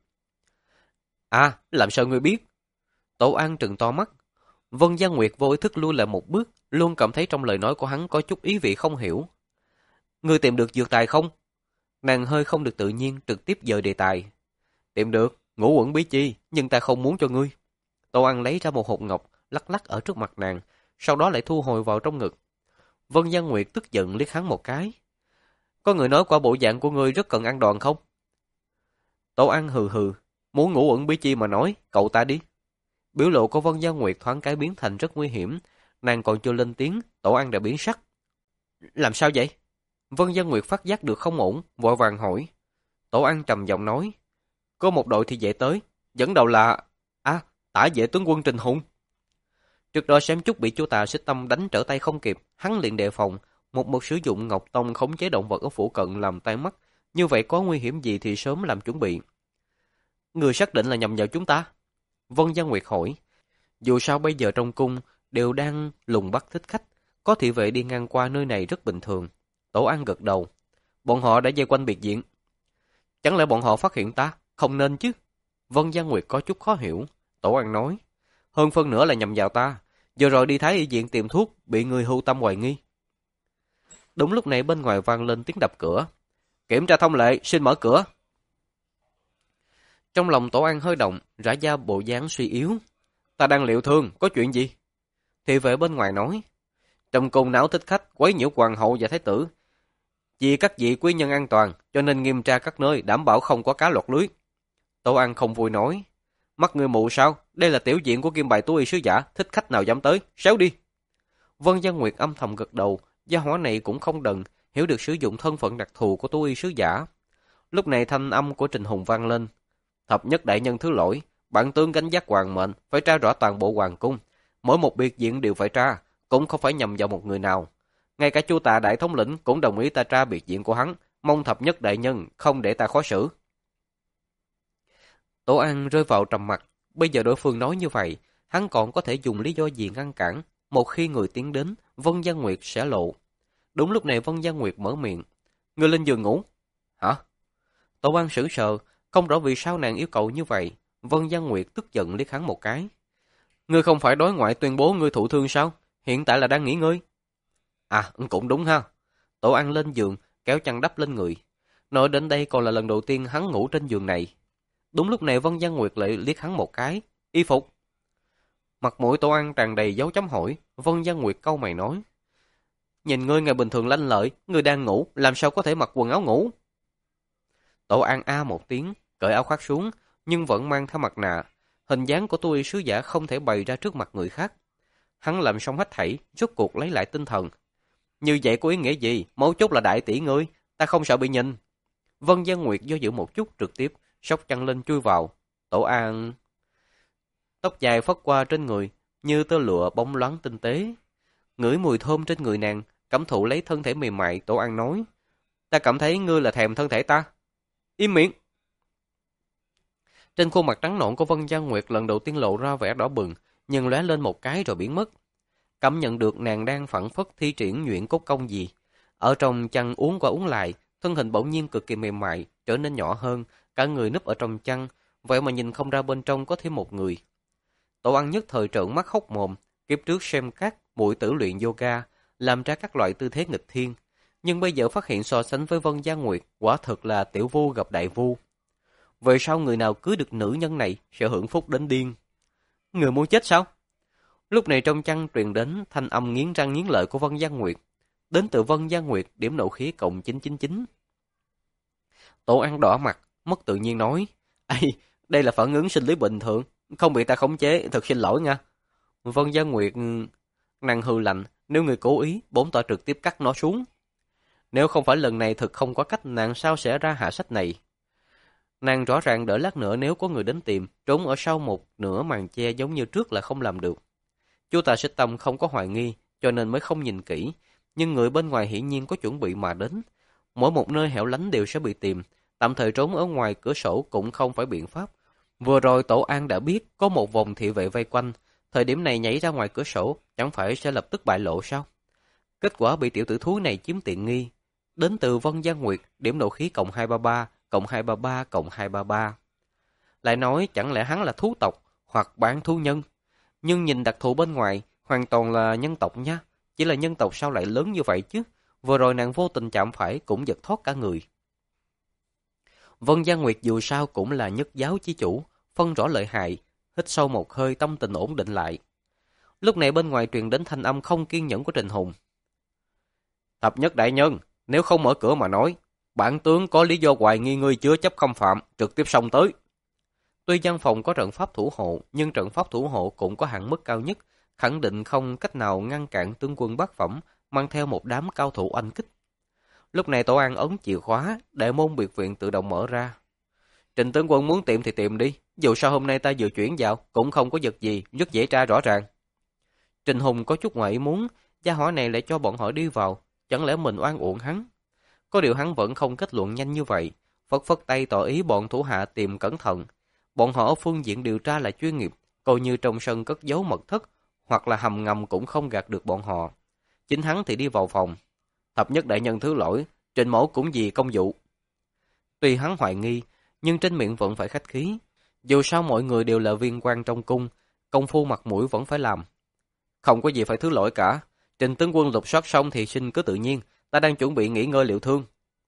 À, làm sao ngươi biết? Tổ An trừng to mắt. Vân Giang Nguyệt vô ý thức lui lại một bước, luôn cảm thấy trong lời nói của hắn có chút ý vị không hiểu. Ngươi tìm được dược tài không? Nàng hơi không được tự nhiên, trực tiếp dời đề tài. Tìm được, ngũ uẩn bí chi, nhưng ta không muốn cho ngươi. Tổ An lấy ra một hộp ngọc, lắc lắc ở trước mặt nàng, sau đó lại thu hồi vào trong ngực. Vân Giang Nguyệt tức giận liếc hắn một cái. Có người nói qua bộ dạng của ngươi rất cần ăn đòn không? Tổ An hừ hừ, muốn ngũ uẩn bí chi mà nói, cậu ta đi. Biểu lộ của Vân Giang Nguyệt thoáng cái biến thành rất nguy hiểm, nàng còn chưa lên tiếng, Tổ An đã biến sắc. Làm sao vậy? Vân Giang Nguyệt phát giác được không ổn, vội vàng hỏi. Tổ An trầm giọng nói, có một đội thị vệ tới, dẫn đầu là... À, tả vệ tướng quân Trình Hùng. Trước đó xém chút bị Chu Tà Xích Tâm đánh trở tay không kịp, hắn liền đề phòng, một mực sử dụng Ngọc Tông khống chế động vật ở phủ cận làm tai mắt, như vậy có nguy hiểm gì thì sớm làm chuẩn bị. Người xác định là nhằm vào chúng ta? Vân Giang Nguyệt hỏi. Dù sao bây giờ trong cung đều đang lùng bắt thích khách, có thị vệ đi ngang qua nơi này rất bình thường. Tổ An gật đầu. Bọn họ đã vây quanh biệt viện. Chẳng lẽ bọn họ phát hiện ta? Không nên chứ. Vân Giang Nguyệt có chút khó hiểu. Tổ An nói. Hơn phân nữa là nhằm vào ta. Giờ rồi đi Thái Y viện tìm thuốc, bị người hưu tâm hoài nghi. Đúng lúc này bên ngoài vang lên tiếng đập cửa. Kiểm tra thông lệ, xin mở cửa. Trong lòng Tổ An hơi động, rã da bộ dáng suy yếu. Ta đang liệu thương, có chuyện gì? Thị vệ bên ngoài nói. Trong cung não thích khách, quấy nhiễu hoàng hậu và thái tử. Vì các vị quý nhân an toàn, cho nên nghiêm tra các nơi, đảm bảo không có cá lọt lưới. Tổ An không vui nói. Mắt người mù sao? Đây là tiểu diện của Kim Bài Tú Y sứ giả, thích khách nào dám tới, xéo đi. Vân Giang Nguyệt âm thầm gật đầu, gia hỏa này cũng không đần, hiểu được sử dụng thân phận đặc thù của Tú Y sứ giả. Lúc này thanh âm của Trình Hùng vang lên. Thập nhất đại nhân thứ lỗi, bản tướng gánh giác hoàng mệnh, phải tra rõ toàn bộ hoàng cung. Mỗi một biệt viện đều phải tra, cũng không phải nhằm vào một người nào. Ngay cả Chu Tà đại thống lĩnh cũng đồng ý ta tra biệt viện của hắn, mong thập nhất đại nhân không để ta khó xử. Tổ An rơi vào trầm mặc, bây giờ đối phương nói như vậy, hắn còn có thể dùng lý do gì ngăn cản, một khi người tiến đến, Vân Giang Nguyệt sẽ lộ. Đúng lúc này Vân Giang Nguyệt mở miệng, ngươi lên giường ngủ. Hả? Tổ An sững sờ, không rõ vì sao nàng yêu cầu như vậy. Vân Giang Nguyệt tức giận liếc hắn một cái. Ngươi không phải đối ngoại tuyên bố ngươi thụ thương sao? Hiện tại là đang nghỉ ngơi. À, cũng đúng ha. Tổ An lên giường, kéo chăn đắp lên người. Nói đến đây còn là lần đầu tiên hắn ngủ trên giường này. Đúng lúc này Vân Giang Nguyệt lại liếc hắn một cái. Y phục. Mặt mũi Tổ An tràn đầy dấu chấm hỏi. Vân Giang Nguyệt cau mày nói. Nhìn ngươi ngày bình thường lanh lợi, ngươi đang ngủ, làm sao có thể mặc quần áo ngủ? Tổ An a một tiếng, cởi áo khoác xuống, nhưng vẫn mang theo mặt nạ. Hình dáng của Tú Y sứ giả không thể bày ra trước mặt người khác. Hắn làm xong hết thảy, rốt cuộc lấy lại tinh thần. Như vậy có ý nghĩa gì? Mấu chốt là đại tỷ ngươi, ta không sợ bị nhìn. Vân Giang Nguyệt do dự một chút trực tiếp, xốc chăn lên chui vào. Tổ An... Tóc dài phất qua trên người, như tơ lụa bóng loáng tinh tế. Ngửi mùi thơm trên người nàng, cảm thụ lấy thân thể mềm mại, Tổ An nói. Ta cảm thấy ngươi là thèm thân thể ta. Im miệng! Trên khuôn mặt trắng nõn của Vân Giang Nguyệt lần đầu tiên lộ ra vẻ đỏ bừng, nhưng lóe lên một cái rồi biến mất. Cảm nhận được nàng đang phảng phất thi triển nhuyễn cốt công gì. Ở trong chăn uốn qua uốn lại, thân hình bỗng nhiên cực kỳ mềm mại, trở nên nhỏ hơn, cả người núp ở trong chăn, vậy mà nhìn không ra bên trong có thêm một người. Tổ An nhất thời trợn mắt hốc mồm, kiếp trước xem các muội tử luyện yoga, làm ra các loại tư thế nghịch thiên, nhưng bây giờ phát hiện so sánh với Vân Giang Nguyệt, quả thực là tiểu vu gặp đại vu. Vậy sao người nào cưới được nữ nhân này sẽ hưởng phúc đến điên? Người muốn chết sao? Lúc này trong chăn truyền đến thanh âm nghiến răng nghiến lợi của Vân Giang Nguyệt. Đến từ Vân Giang Nguyệt, điểm nộ khí cộng chín chín chín. Tổ An đỏ mặt, mất tự nhiên nói, Ây, đây là phản ứng sinh lý bình thường, không bị ta khống chế, thật xin lỗi nha. Vân Giang Nguyệt nàng hừ lạnh, nếu người cố ý, bổn tọa trực tiếp cắt nó xuống. Nếu không phải lần này thực không có cách, nàng sao sẽ ra hạ sách này? Nàng rõ ràng đợi lát nữa nếu có người đến tìm, trốn ở sau một nửa màn che giống như trước là không làm được. Chu Tà Xích Tâm không có hoài nghi, cho nên mới không nhìn kỹ, nhưng người bên ngoài hiển nhiên có chuẩn bị mà đến. Mỗi một nơi hẻo lánh đều sẽ bị tìm, tạm thời trốn ở ngoài cửa sổ cũng không phải biện pháp. Vừa rồi Tổ An đã biết có một vòng thị vệ vây quanh, thời điểm này nhảy ra ngoài cửa sổ, chẳng phải sẽ lập tức bại lộ sao? Kết quả bị tiểu tử thúi này chiếm tiện nghi. Đến từ Vân Giang Nguyệt, điểm nộ khí cộng hai ba ba, cộng hai ba ba, cộng hai ba ba. Lại nói chẳng lẽ hắn là thú tộc, hoặc bán thú nhân? Nhưng nhìn đặc thù bên ngoài, hoàn toàn là nhân tộc nha. Chỉ là nhân tộc sao lại lớn như vậy chứ? Vừa rồi nàng vô tình chạm phải cũng giật thoát cả người. Vân Giang Nguyệt dù sao cũng là nhất giáo chi chủ, phân rõ lợi hại, hít sâu một hơi tâm tình ổn định lại. Lúc này bên ngoài truyền đến thanh âm không kiên nhẫn của Trình Hùng. Thập nhất đại nhân, nếu không mở cửa mà nói, bản tướng có lý do hoài nghi ngươi chứa chấp không phạm, trực tiếp xông tới. Tuy văn phòng có trận pháp thủ hộ, nhưng trận pháp thủ hộ cũng có hạn mức cao nhất, khẳng định không cách nào ngăn cản tướng quân bát phẩm mang theo một đám cao thủ oanh kích. Lúc này Tổ An ấn chìa khóa, đại môn biệt viện tự động mở ra. Trình tướng quân muốn tìm thì tìm đi, dù sao hôm nay ta vừa chuyển vào, cũng không có vật gì, rất dễ tra rõ ràng. Trình Hùng có chút ngoại ý muốn, gia hỏa này lại cho bọn họ đi vào, chẳng lẽ mình oan uổng hắn? Có điều hắn vẫn không kết luận nhanh như vậy, phất phất tay tỏ ý bọn thủ hạ tìm cẩn thận. Bọn họ ở phương diện điều tra là chuyên nghiệp, coi như trong sân cất giấu mật thất, hoặc là hầm ngầm cũng không gạt được bọn họ. Chính hắn thì đi vào phòng. Thập nhất đại nhân thứ lỗi, Trình mẫu cũng vì công vụ. Tuy hắn hoài nghi, nhưng trên miệng vẫn phải khách khí. Dù sao mọi người đều là viên quan trong cung, công phu mặt mũi vẫn phải làm. Không có gì phải thứ lỗi cả. Trình tướng quân lục soát xong thì xin cứ tự nhiên, ta đang chuẩn bị nghỉ ngơi liệu thương.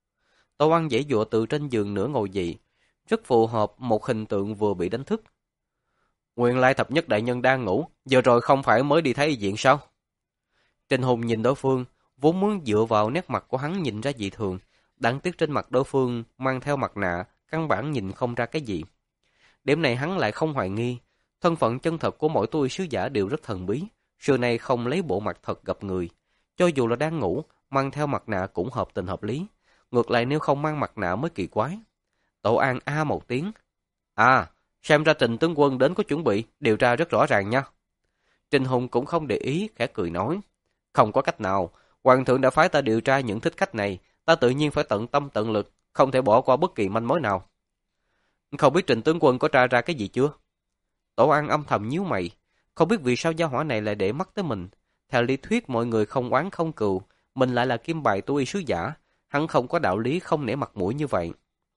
Tô Ăn dễ dụa từ trên giường nửa ngồi dậy, rất phù hợp một hình tượng vừa bị đánh thức. Nguyên lai thập nhất đại nhân đang ngủ, giờ rồi không phải mới đi thấy y viện sao? Trình Hùng nhìn đối phương, vốn muốn dựa vào nét mặt của hắn nhìn ra dị thường, đáng tiếc trên mặt đối phương mang theo mặt nạ, căn bản nhìn không ra cái gì. Điểm này hắn lại không hoài nghi, thân phận chân thật của mỗi tu sứ giả đều rất thần bí, xưa nay không lấy bộ mặt thật gặp người. Cho dù là đang ngủ, mang theo mặt nạ cũng hợp tình hợp lý, ngược lại nếu không mang mặt nạ mới kỳ quái. Tổ An a một tiếng. À, xem ra Trình tướng quân đến có chuẩn bị, điều tra rất rõ ràng nha. Trình Hùng cũng không để ý, khẽ cười nói. Không có cách nào, Hoàng thượng đã phái ta điều tra những thích khách này, ta tự nhiên phải tận tâm tận lực, không thể bỏ qua bất kỳ manh mối nào. Không biết Trình tướng quân có tra ra cái gì chưa? Tổ An âm thầm nhíu mày, không biết vì sao gia hỏa này lại để mắt tới mình. Theo lý thuyết mọi người không oán không cừu, mình lại là kim bài tu y sứ giả, hắn không có đạo lý không nể mặt mũi như vậy.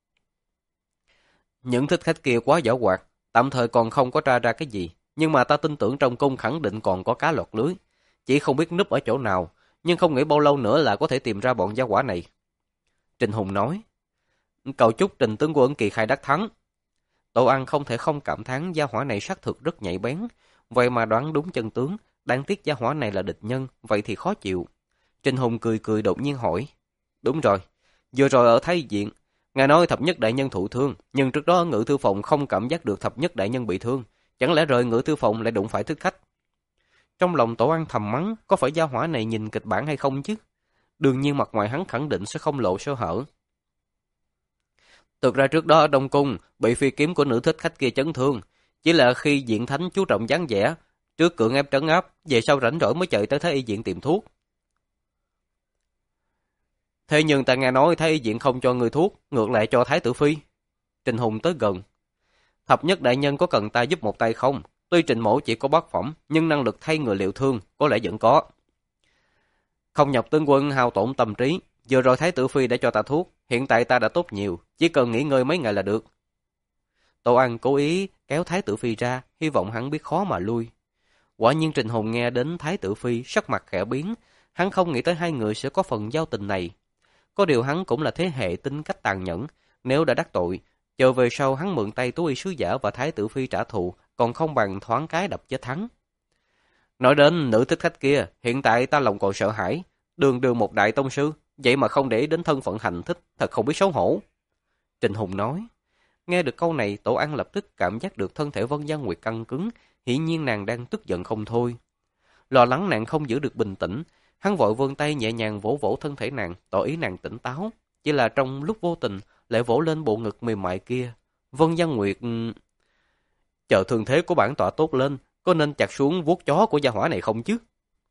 Những thích khách kia quá giảo hoạt, tạm thời còn không có tra ra cái gì, nhưng mà ta tin tưởng trong cung khẳng định còn có cá lọt lưới, chỉ không biết núp ở chỗ nào, nhưng không nghĩ bao lâu nữa là có thể tìm ra bọn gia hỏa này. Trình Hùng nói, cầu chúc Trình tướng quân kỳ khai đắc thắng. Tổ An không thể không cảm thán gia hỏa này xác thực rất nhạy bén, vậy mà đoán đúng chân tướng, đáng tiếc gia hỏa này là địch nhân, vậy thì khó chịu. Trình Hùng cười cười đột nhiên hỏi, đúng rồi, vừa rồi ở Thái Viện, ngài nói thập nhất đại nhân thụ thương, nhưng trước đó ở ngự thư phòng không cảm giác được thập nhất đại nhân bị thương, chẳng lẽ rời ngự thư phòng lại đụng phải thích khách? Trong lòng Tổ An thầm mắng, có phải gia hỏa này nhìn kịch bản hay không chứ? Đương nhiên mặt ngoài hắn khẳng định sẽ không lộ sơ hở. Thực ra trước đó ở Đông Cung, bị phi kiếm của nữ thích khách kia chấn thương, chỉ là khi diện thánh chú trọng dáng vẻ, trước cưỡng ép trấn áp, về sau rảnh rỗi mới chạy tới Thái Y viện tìm thuốc. Thế nhưng ta nghe nói Thái Y viện không cho người thuốc, ngược lại cho Thái tử phi. Trình Hùng tới gần. Thập nhất đại nhân có cần ta giúp một tay không? Tuy Trình mẫu chỉ có bát phẩm, nhưng năng lực thay người liệu thương có lẽ vẫn có. Không nhọc tướng quân hao tổn tâm trí, vừa rồi Thái tử phi đã cho ta thuốc, hiện tại ta đã tốt nhiều, chỉ cần nghỉ ngơi mấy ngày là được. Tô An cố ý kéo Thái tử phi ra, hy vọng hắn biết khó mà lui. Quả nhiên Trình Hùng nghe đến Thái tử phi, sắc mặt khẽ biến, hắn không nghĩ tới hai người sẽ có phần giao tình này. Có điều hắn cũng là thế hệ tính cách tàn nhẫn, nếu đã đắc tội, chờ về sau hắn mượn tay tú y sứ giả và Thái tử phi trả thù, còn không bằng thoáng cái đập chết hắn. Nói đến nữ thích khách kia, hiện tại ta lòng còn sợ hãi, đường đường một đại tông sư, vậy mà không để ý đến thân phận hành thích, thật không biết xấu hổ. Trình Hùng nói. Nghe được câu này, Tổ An lập tức cảm giác được thân thể Vân Gian Nguyệt căng cứng, hiển nhiên nàng đang tức giận không thôi. Lo lắng nàng không giữ được bình tĩnh, hắn vội vươn tay nhẹ nhàng vỗ vỗ thân thể nàng, tỏ ý nàng tỉnh táo. Chỉ là trong lúc vô tình, lại vỗ lên bộ ngực mềm mại kia. Vân Gian Nguyệt... Chờ thương thế của bản tọa tốt lên, có nên chặt xuống vuốt chó của gia hỏa này không chứ?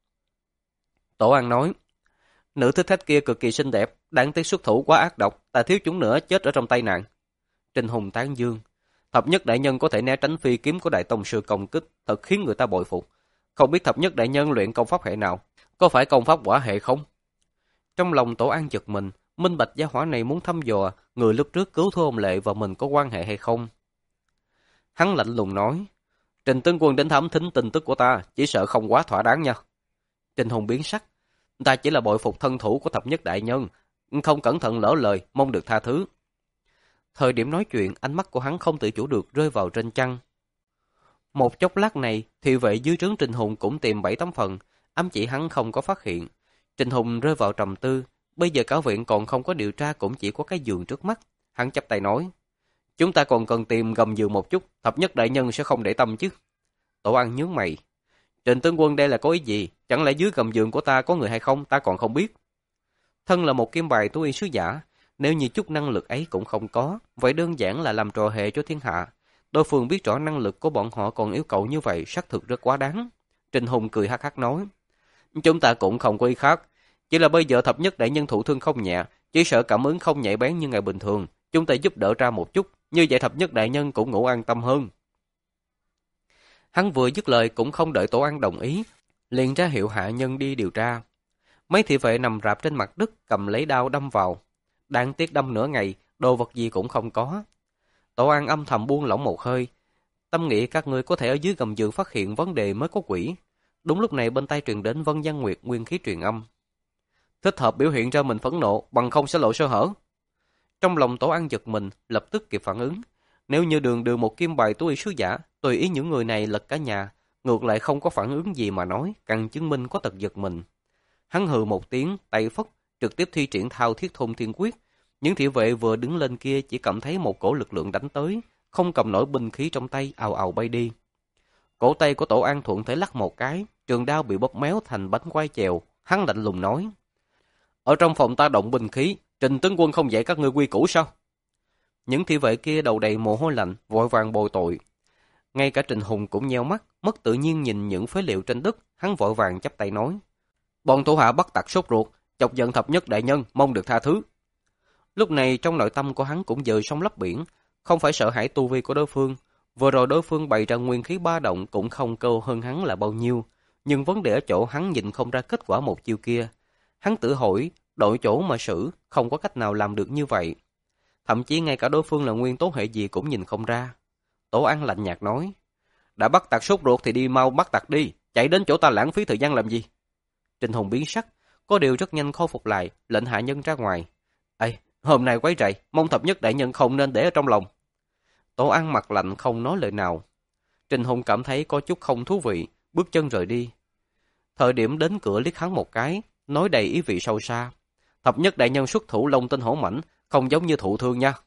Tổ An nói, nữ thích khách kia cực kỳ xinh đẹp, đáng tiếc xuất thủ quá ác độc, ta thiếu chúng nữa chết ở trong tay nàng. Trình Hùng tán dương, thập nhất đại nhân có thể né tránh phi kiếm của đại tông sư công kích, thật khiến người ta bội phục. Không biết thập nhất đại nhân luyện công pháp hệ nào, có phải công pháp quả hệ không? Trong lòng Tổ An giật mình, minh bạch gia hỏa này muốn thăm dò người lúc trước cứu Thu Hồng Lệ và mình có quan hệ hay không. Hắn lạnh lùng nói, Trình tướng quân đến thám thính tin tức của ta, chỉ sợ không quá thỏa đáng nha. Trình Hùng biến sắc, ta chỉ là bội phục thân thủ của thập nhất đại nhân, không cẩn thận lỡ lời, mong được tha thứ. Thời điểm nói chuyện, ánh mắt của hắn không tự chủ được rơi vào trên chăn. Một chốc lát này, thị vệ dưới trướng Trình Hùng cũng tìm bảy tấm phần, ám chỉ hắn không có phát hiện. Trình Hùng rơi vào trầm tư, bây giờ cả viện còn không có điều tra, cũng chỉ có cái giường trước mắt. Hắn chắp tay nói, chúng ta còn cần tìm gầm giường một chút, thập nhất đại nhân sẽ không để tâm chứ. Tổ An nhướng mày, Trình tướng quân đây là có ý gì? Chẳng lẽ dưới gầm giường của ta có người hay không, ta còn không biết. Thân là một kim bài tú y sứ giả, nếu như chút năng lực ấy cũng không có, vậy đơn giản là làm trò hề cho thiên hạ. Đối phương biết rõ năng lực của bọn họ còn yêu cầu như vậy, xác thực rất quá đáng. Trình Hùng cười hắc hắc nói, chúng ta cũng không có ý khác, chỉ là bây giờ thập nhất đại nhân thụ thương không nhẹ, chỉ sợ cảm ứng không nhạy bén như ngày bình thường, chúng ta giúp đỡ ra một chút, như vậy thập nhất đại nhân cũng ngủ an tâm hơn. Hắn vừa dứt lời cũng không đợi Tổ An đồng ý, liền ra hiệu hạ nhân đi điều tra. Mấy thị vệ nằm rạp trên mặt đất, cầm lấy đao đâm vào. Đáng tiếc đâm nửa ngày, đồ vật gì cũng không có. Tổ An âm thầm buông lỏng một hơi, tâm nghĩ các ngươi có thể ở dưới gầm giường phát hiện vấn đề mới có quỷ. Đúng lúc này bên tai truyền đến Vân Gian Nguyệt nguyên khí truyền âm. Thích hợp biểu hiện ra mình phẫn nộ, bằng không sẽ lộ sơ hở. Trong lòng Tổ An giật mình, lập tức kịp phản ứng. Nếu như đường đường một kim bài tú y sứ giả, tùy ý những người này lật cả nhà, ngược lại không có phản ứng gì mà nói, càng chứng minh có tật giật mình. Hắn hừ một tiếng, tay phất, trực tiếp thi triển thao thiết thôn thiên quyết. Những thị vệ vừa đứng lên kia chỉ cảm thấy một cổ lực lượng đánh tới, không cầm nổi binh khí trong tay, ào ào bay đi. Cổ tay của Tổ An thuận thể lắc một cái, trường đao bị bóp méo thành bánh quai chèo. Hắn lạnh lùng nói, ở trong phòng ta động binh khí, Trình tướng quân không dạy các ngươi quy củ sao? Những thị vệ kia đầu đầy mồ hôi lạnh, vội vàng bồi tội. Ngay cả Trình Hùng cũng nheo mắt, mất tự nhiên nhìn những phế liệu trên đất, hắn vội vàng chắp tay nói, bọn thủ hạ bắt tặc sốt ruột, chọc giận thập nhất đại nhân, mong được tha thứ. Lúc này trong nội tâm của hắn cũng dời sóng lấp biển, không phải sợ hãi tu vi của đối phương. Vừa rồi đối phương bày ra nguyên khí ba động cũng không câu hơn hắn là bao nhiêu, nhưng vấn đề ở chỗ hắn nhìn không ra kết quả một chiêu kia. Hắn tự hỏi, đổi chỗ mà xử, không có cách nào làm được như vậy. Thậm chí ngay cả đối phương là nguyên tố hệ gì cũng nhìn không ra. Tổ An lạnh nhạt nói, đã bắt tặc sốt ruột thì đi mau bắt tặc đi, chạy đến chỗ ta lãng phí thời gian làm gì? Trình Hùng biến sắc, có điều rất nhanh khôi phục lại, lệnh hạ nhân ra ngoài. Ê, hôm nay quấy rầy, mong thập nhất đại nhân không nên để ở trong lòng. Tổ An mặt lạnh không nói lời nào. Trình Hùng cảm thấy có chút không thú vị, bước chân rời đi. Thời điểm đến cửa liếc hắn một cái, nói đầy ý vị sâu xa. Thập nhất đại nhân xuất thủ long tinh hổ mãnh, không giống như thụ thương nha.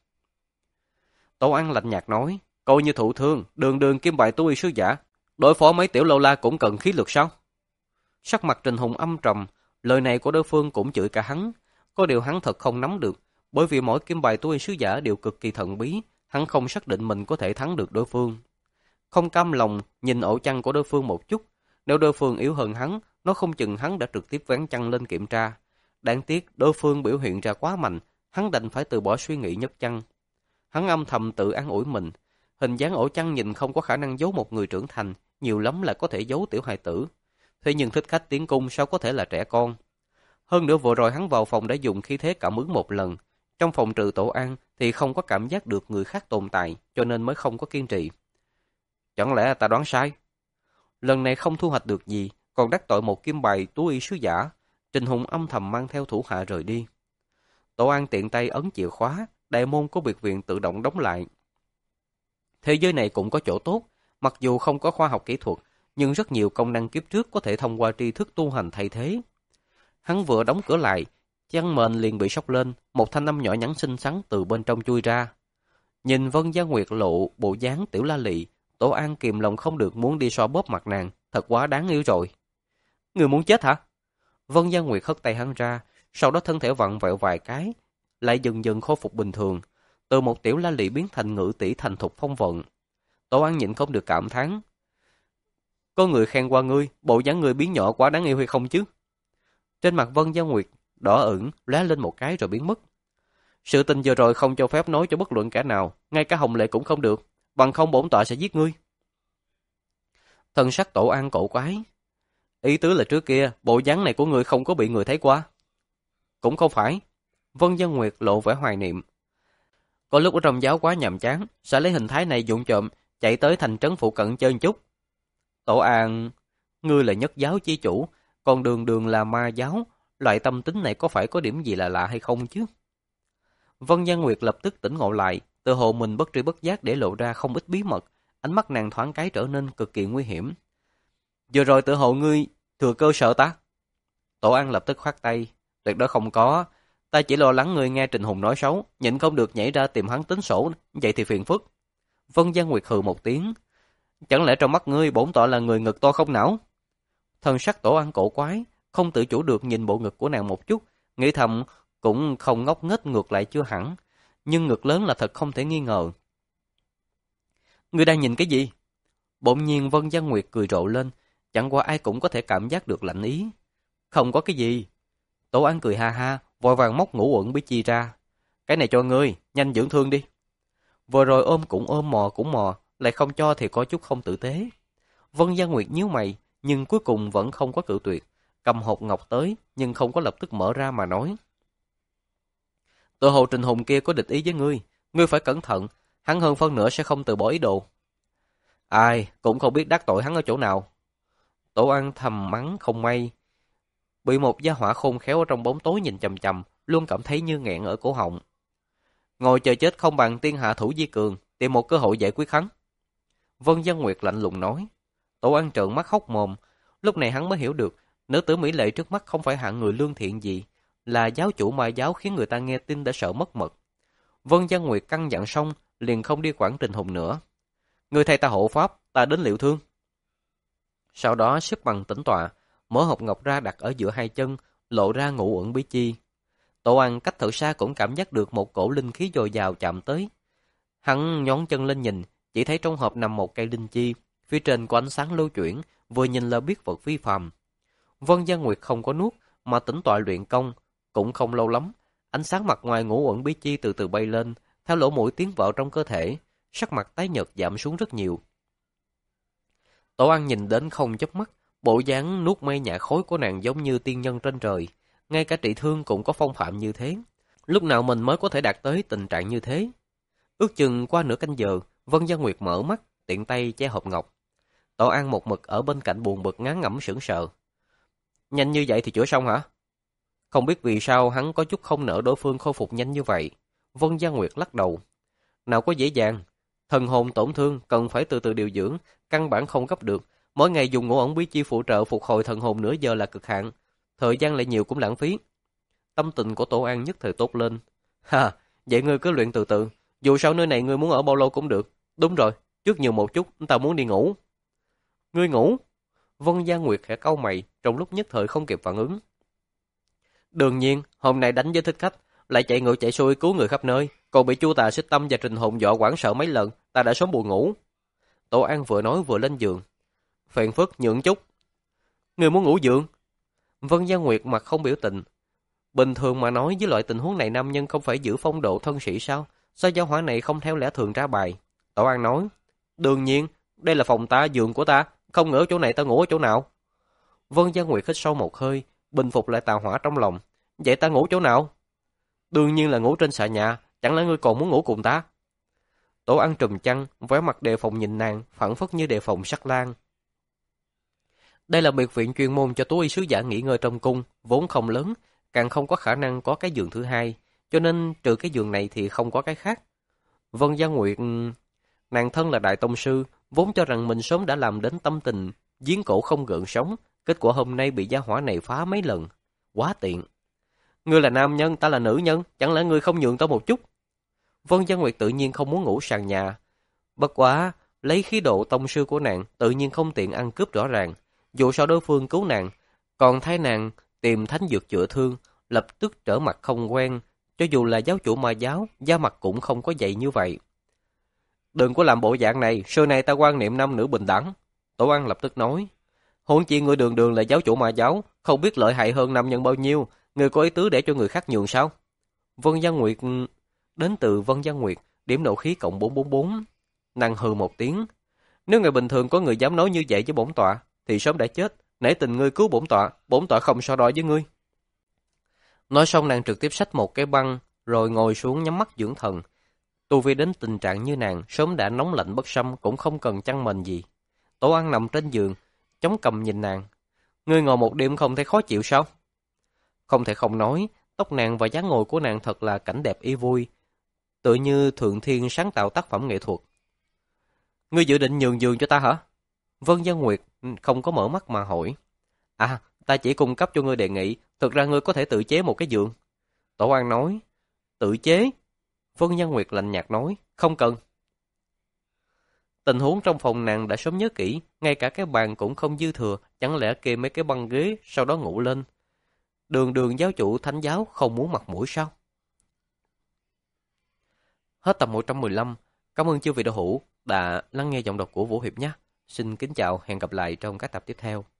Tổ An lạnh nhạt nói, coi như thụ thương, đường đường kim bài tú y sứ giả, đối phó mấy tiểu lâu la cũng cần khí lực sao? Sắc mặt Trình Hùng âm trầm, lời này của đối phương cũng chửi cả hắn. Có điều hắn thật không nắm được, bởi vì mỗi kim bài tú y sứ giả đều cực kỳ thần bí, hắn không xác định mình có thể thắng được đối phương. Không cam lòng nhìn ổ chăn của đối phương một chút, nếu đối phương yếu hơn hắn, nó không chừng hắn đã trực tiếp vén chăn lên kiểm tra. Đáng tiếc đối phương biểu hiện ra quá mạnh, hắn đành phải từ bỏ suy nghĩ nhấc chăn. Hắn âm thầm tự an ủi mình, hình dáng ổ chăn nhìn không có khả năng giấu một người trưởng thành, nhiều lắm là có thể giấu tiểu hài tử. Thế nhưng thích khách tiến cung sao có thể là trẻ con? Hơn nữa vừa rồi hắn vào phòng đã dùng khí thế cảm ứng một lần. Trong phòng trừ Tổ An thì không có cảm giác được người khác tồn tại, cho nên mới không có kiên trì. Chẳng lẽ ta đoán sai? Lần này không thu hoạch được gì, còn đắc tội một kim bài tú y sứ giả. Trình Hùng âm thầm mang theo thủ hạ rời đi. Tổ An tiện tay ấn chìa khóa, đại môn của biệt viện tự động đóng lại. Thế giới này cũng có chỗ tốt, mặc dù không có khoa học kỹ thuật, nhưng rất nhiều công năng kiếp trước có thể thông qua tri thức tu hành thay thế. Hắn vừa đóng cửa lại, chăn mền liền bị sốc lên, một thanh âm nhỏ nhắn xinh xắn từ bên trong chui ra. Nhìn Vân Gia Nguyệt lộ bộ dáng tiểu la lị, Tổ An kìm lòng không được muốn đi xoa bóp mặt nàng, thật quá đáng yêu rồi. Người muốn chết hả? Vân Gia Nguyệt hất tay hắn ra, sau đó thân thể vặn vẹo vài cái, lại dần dần khôi phục bình thường, từ một tiểu la lị biến thành ngự tỷ thành thục phong vận. Tổ An nhịn không được cảm thán. Có người khen qua ngươi, bộ dáng ngươi biến nhỏ quá đáng yêu hay không chứ? Trên mặt Vân Gia Nguyệt đỏ ửng, lóe lên một cái rồi biến mất. Sự tình vừa rồi không cho phép nói cho bất luận kẻ nào, ngay cả Hồng Lệ cũng không được, bằng không bổn tọa sẽ giết ngươi. Thần sắc Tổ An cổ quái. Ý tứ là trước kia, bộ dáng này của ngươi không có bị người thấy qua. Cũng không phải. Vân Gia Nguyệt lộ vẻ hoài niệm. Có lúc ở trong giáo quá nhàm chán, sẽ lấy hình thái này dụng trộm, chạy tới thành trấn phụ cận chơi một chút. Tổ An, ngươi là nhất giáo chi chủ, còn đường đường là ma giáo, loại tâm tính này có phải có điểm gì là lạ hay không chứ? Vân Gia Nguyệt lập tức tỉnh ngộ lại, tự hồ mình bất tri bất giác để lộ ra không ít bí mật, ánh mắt nàng thoáng cái trở nên cực kỳ nguy hiểm. Vừa rồi tự hồ ngươi thừa cơ sợ ta. Tổ An lập tức khoát tay, tuyệt đối không có, ta chỉ lo lắng ngươi nghe Trình Hùng nói xấu, nhịn không được nhảy ra tìm hắn tính sổ, vậy thì phiền phức. Vân Gia Nguyệt hừ một tiếng, chẳng lẽ trong mắt ngươi bổn tọa là người ngực to không não? Thân sắc Tổ An cổ quái, không tự chủ được nhìn bộ ngực của nàng một chút, nghĩ thầm cũng không ngốc nghếch, ngược lại chưa hẳn, nhưng ngực lớn là thật không thể nghi ngờ. Ngươi đang nhìn cái gì? Bỗng nhiên Vân Gia Nguyệt cười rộ lên, chẳng qua ai cũng có thể cảm giác được lạnh ý. Không có cái gì. Tổ An cười ha ha, vội vàng móc ngũ uẩn bí chi ra. Cái này cho ngươi, nhanh dưỡng thương đi. Vừa rồi ôm cũng ôm, mò cũng mò, lại không cho thì có chút không tử tế. Vân Gia Nguyệt nhíu mày, nhưng cuối cùng vẫn không có cự tuyệt, cầm hộp ngọc tới, nhưng không có lập tức mở ra mà nói. Tự hồ Trình Hùng kia có địch ý với ngươi, ngươi phải cẩn thận, hắn hơn phân nửa sẽ không từ bỏ ý đồ. Ai, cũng không biết đắc tội hắn ở chỗ nào. Tổ An thầm mắng không may. Bị một gia hỏa khôn khéo ở trong bóng tối nhìn chằm chằm, luôn cảm thấy như nghẹn ở cổ họng. Ngồi chờ chết không bằng tiên hạ thủ vi cường, tìm một cơ hội giải quyết hắn. Vân Gia Nguyệt lạnh lùng nói. Tổ An trợn mắt hốc mồm, lúc này hắn mới hiểu được, nữ tử mỹ lệ trước mắt không phải hạng người lương thiện gì, là giáo chủ ma giáo khiến người ta nghe tin đã sợ mất mật. Vân Gia Nguyệt căn dặn xong, liền không đi quản Trình Hùng nữa. Người thay ta hộ pháp, ta đến liệu thương. Sau đó xếp bằng tĩnh tọa, mở hộp ngọc ra đặt ở giữa hai chân, lộ ra ngũ uẩn bí chi. Tổ An cách thật xa cũng cảm giác được một cổ linh khí dồi dào chạm tới. Hắn nhón chân lên nhìn, chỉ thấy trong hộp nằm một cây linh chi, phía trên có ánh sáng lưu chuyển, vừa nhìn là biết vật phi phàm. Vân Gia Nguyệt không có nuốt, mà tĩnh tọa luyện công, cũng không lâu lắm, ánh sáng mặt ngoài ngũ uẩn bí chi từ từ bay lên, theo lỗ mũi tiến vào trong cơ thể, sắc mặt tái nhợt giảm xuống rất nhiều. Tổ An nhìn đến không chớp mắt, bộ dáng nuốt mây nhả khối của nàng giống như tiên nhân trên trời, ngay cả trị thương cũng có phong phạm như thế. Lúc nào mình mới có thể đạt tới tình trạng như thế? Ước chừng qua nửa canh giờ, Vân Gia Nguyệt mở mắt, tiện tay che hộp ngọc. Tổ An một mực ở bên cạnh buồn bực ngán ngẩm sững sờ. Nhanh như vậy thì chữa xong hả? Không biết vì sao hắn có chút không nỡ đối phương khôi phục nhanh như vậy. Vân Gia Nguyệt lắc đầu. Nào có dễ dàng. Thần hồn tổn thương cần phải từ từ điều dưỡng, căn bản không gấp được. Mỗi ngày dùng ngũ ẩn bí chi phụ trợ phục hồi thần hồn nửa giờ là cực hạn. Thời gian lại nhiều cũng lãng phí. Tâm tình của Tổ An nhất thời tốt lên. Ha, vậy ngươi cứ luyện từ từ. Dù sao nơi này ngươi muốn ở bao lâu cũng được. Đúng rồi, trước nhiều một chút, ta muốn đi ngủ. Ngươi ngủ? Vân Gia Nguyệt khẽ cau mày, trong lúc nhất thời không kịp phản ứng. Đương nhiên, hôm nay đánh với thích khách, lại chạy ngược chạy xuôi cứu người khắp nơi, còn bị Chu Tà Xích Tâm và Trình Hùng dọa hoảng sợ mấy lần, ta đã sớm buồn ngủ. Tổ An vừa nói vừa lên giường. Phiền phức nhượng chút. Người muốn ngủ giường? Vân Gia Nguyệt mặt không biểu tình. Bình thường mà nói với loại tình huống này nam nhân không phải giữ phong độ thân sĩ sao? Sao giáo hỏa này không theo lẽ thường ra bài? Tổ An nói. Đương nhiên, đây là phòng ta, giường của ta, không ngờ ở chỗ này ta ngủ ở chỗ nào? Vân Gia Nguyệt hít sâu một hơi, bình phục lại tà hỏa trong lòng. Vậy ta ngủ chỗ nào? Đương nhiên là ngủ trên xà nhà, chẳng lẽ ngươi còn muốn ngủ cùng ta? Tổ An trùm chăn, vẻ mặt đề phòng nhìn nàng, phảng phất như đề phòng sắc lang. Đây là biệt viện chuyên môn cho tú y sứ giả nghỉ ngơi trong cung, vốn không lớn, càng không có khả năng có cái giường thứ hai, cho nên trừ cái giường này thì không có cái khác. Vân Gia Nguyệt, nàng thân là đại tông sư, vốn cho rằng mình sớm đã làm đến tâm tình, giếng cổ không gợn sóng, kết quả hôm nay bị gia hỏa này phá mấy lần. Quá tiện. Ngươi là nam nhân, ta là nữ nhân, chẳng lẽ ngươi không nhường tao một chút? Vân Gia Nguyệt tự nhiên không muốn ngủ sàn nhà. Bất quá, lấy khí độ tông sư của nàng, tự nhiên không tiện ăn cướp rõ ràng. Dù sao đối phương cứu nàng, còn thấy nàng tìm thánh dược chữa thương, lập tức trở mặt không quen. Cho dù là giáo chủ ma giáo, da mặt cũng không có dày như vậy. Đừng có làm bộ dạng này, xưa nay ta quan niệm nam nữ bình đẳng. Tổ An lập tức nói. Huống chi người đường đường là giáo chủ ma giáo, không biết lợi hại hơn nam nhân bao nhiêu, người có ý tứ để cho người khác nhường sao? Vân Gia Nguyệt... Đến từ Vân Gia Nguyệt, điểm nộ khí cộng bốn bốn bốn. Nàng hừ một tiếng. Nếu ngày bình thường có người dám nói như vậy với bổn tọa, thì sớm đã chết. Nể tình ngươi cứu bổn tọa, bổn tọa không so đo với ngươi. Nói xong nàng trực tiếp xách một cái băng, rồi ngồi xuống nhắm mắt dưỡng thần. Tu vi đến tình trạng như nàng, sớm đã nóng lạnh bất xâm, cũng không cần chăn mền gì. Tổ An nằm trên giường, chống cằm nhìn nàng. Ngươi ngồi một đêm không thấy khó chịu sao? Không thể không nói, tóc nàng và dáng ngồi của nàng thật là cảnh đẹp y vui, tự như thượng thiên sáng tạo tác phẩm nghệ thuật. Ngươi dự định nhường giường cho ta hả? Vân Gia Nguyệt không có mở mắt mà hỏi. À, ta chỉ cung cấp cho ngươi đề nghị, thực ra ngươi có thể tự chế một cái giường. Tổ An nói. Tự chế? Vân Gia Nguyệt lạnh nhạt nói. Không cần. Tình huống trong phòng nàng đã sớm nhớ kỹ, ngay cả cái bàn cũng không dư thừa, chẳng lẽ kê mấy cái băng ghế, sau đó ngủ lên. Đường đường giáo chủ thánh giáo không muốn mặt mũi sao? Hết tập một trăm mười lăm. Cảm ơn chư vị đạo hữu đã lắng nghe giọng đọc của Vũ Hiệp nhé. Xin kính chào, hẹn gặp lại trong các tập tiếp theo.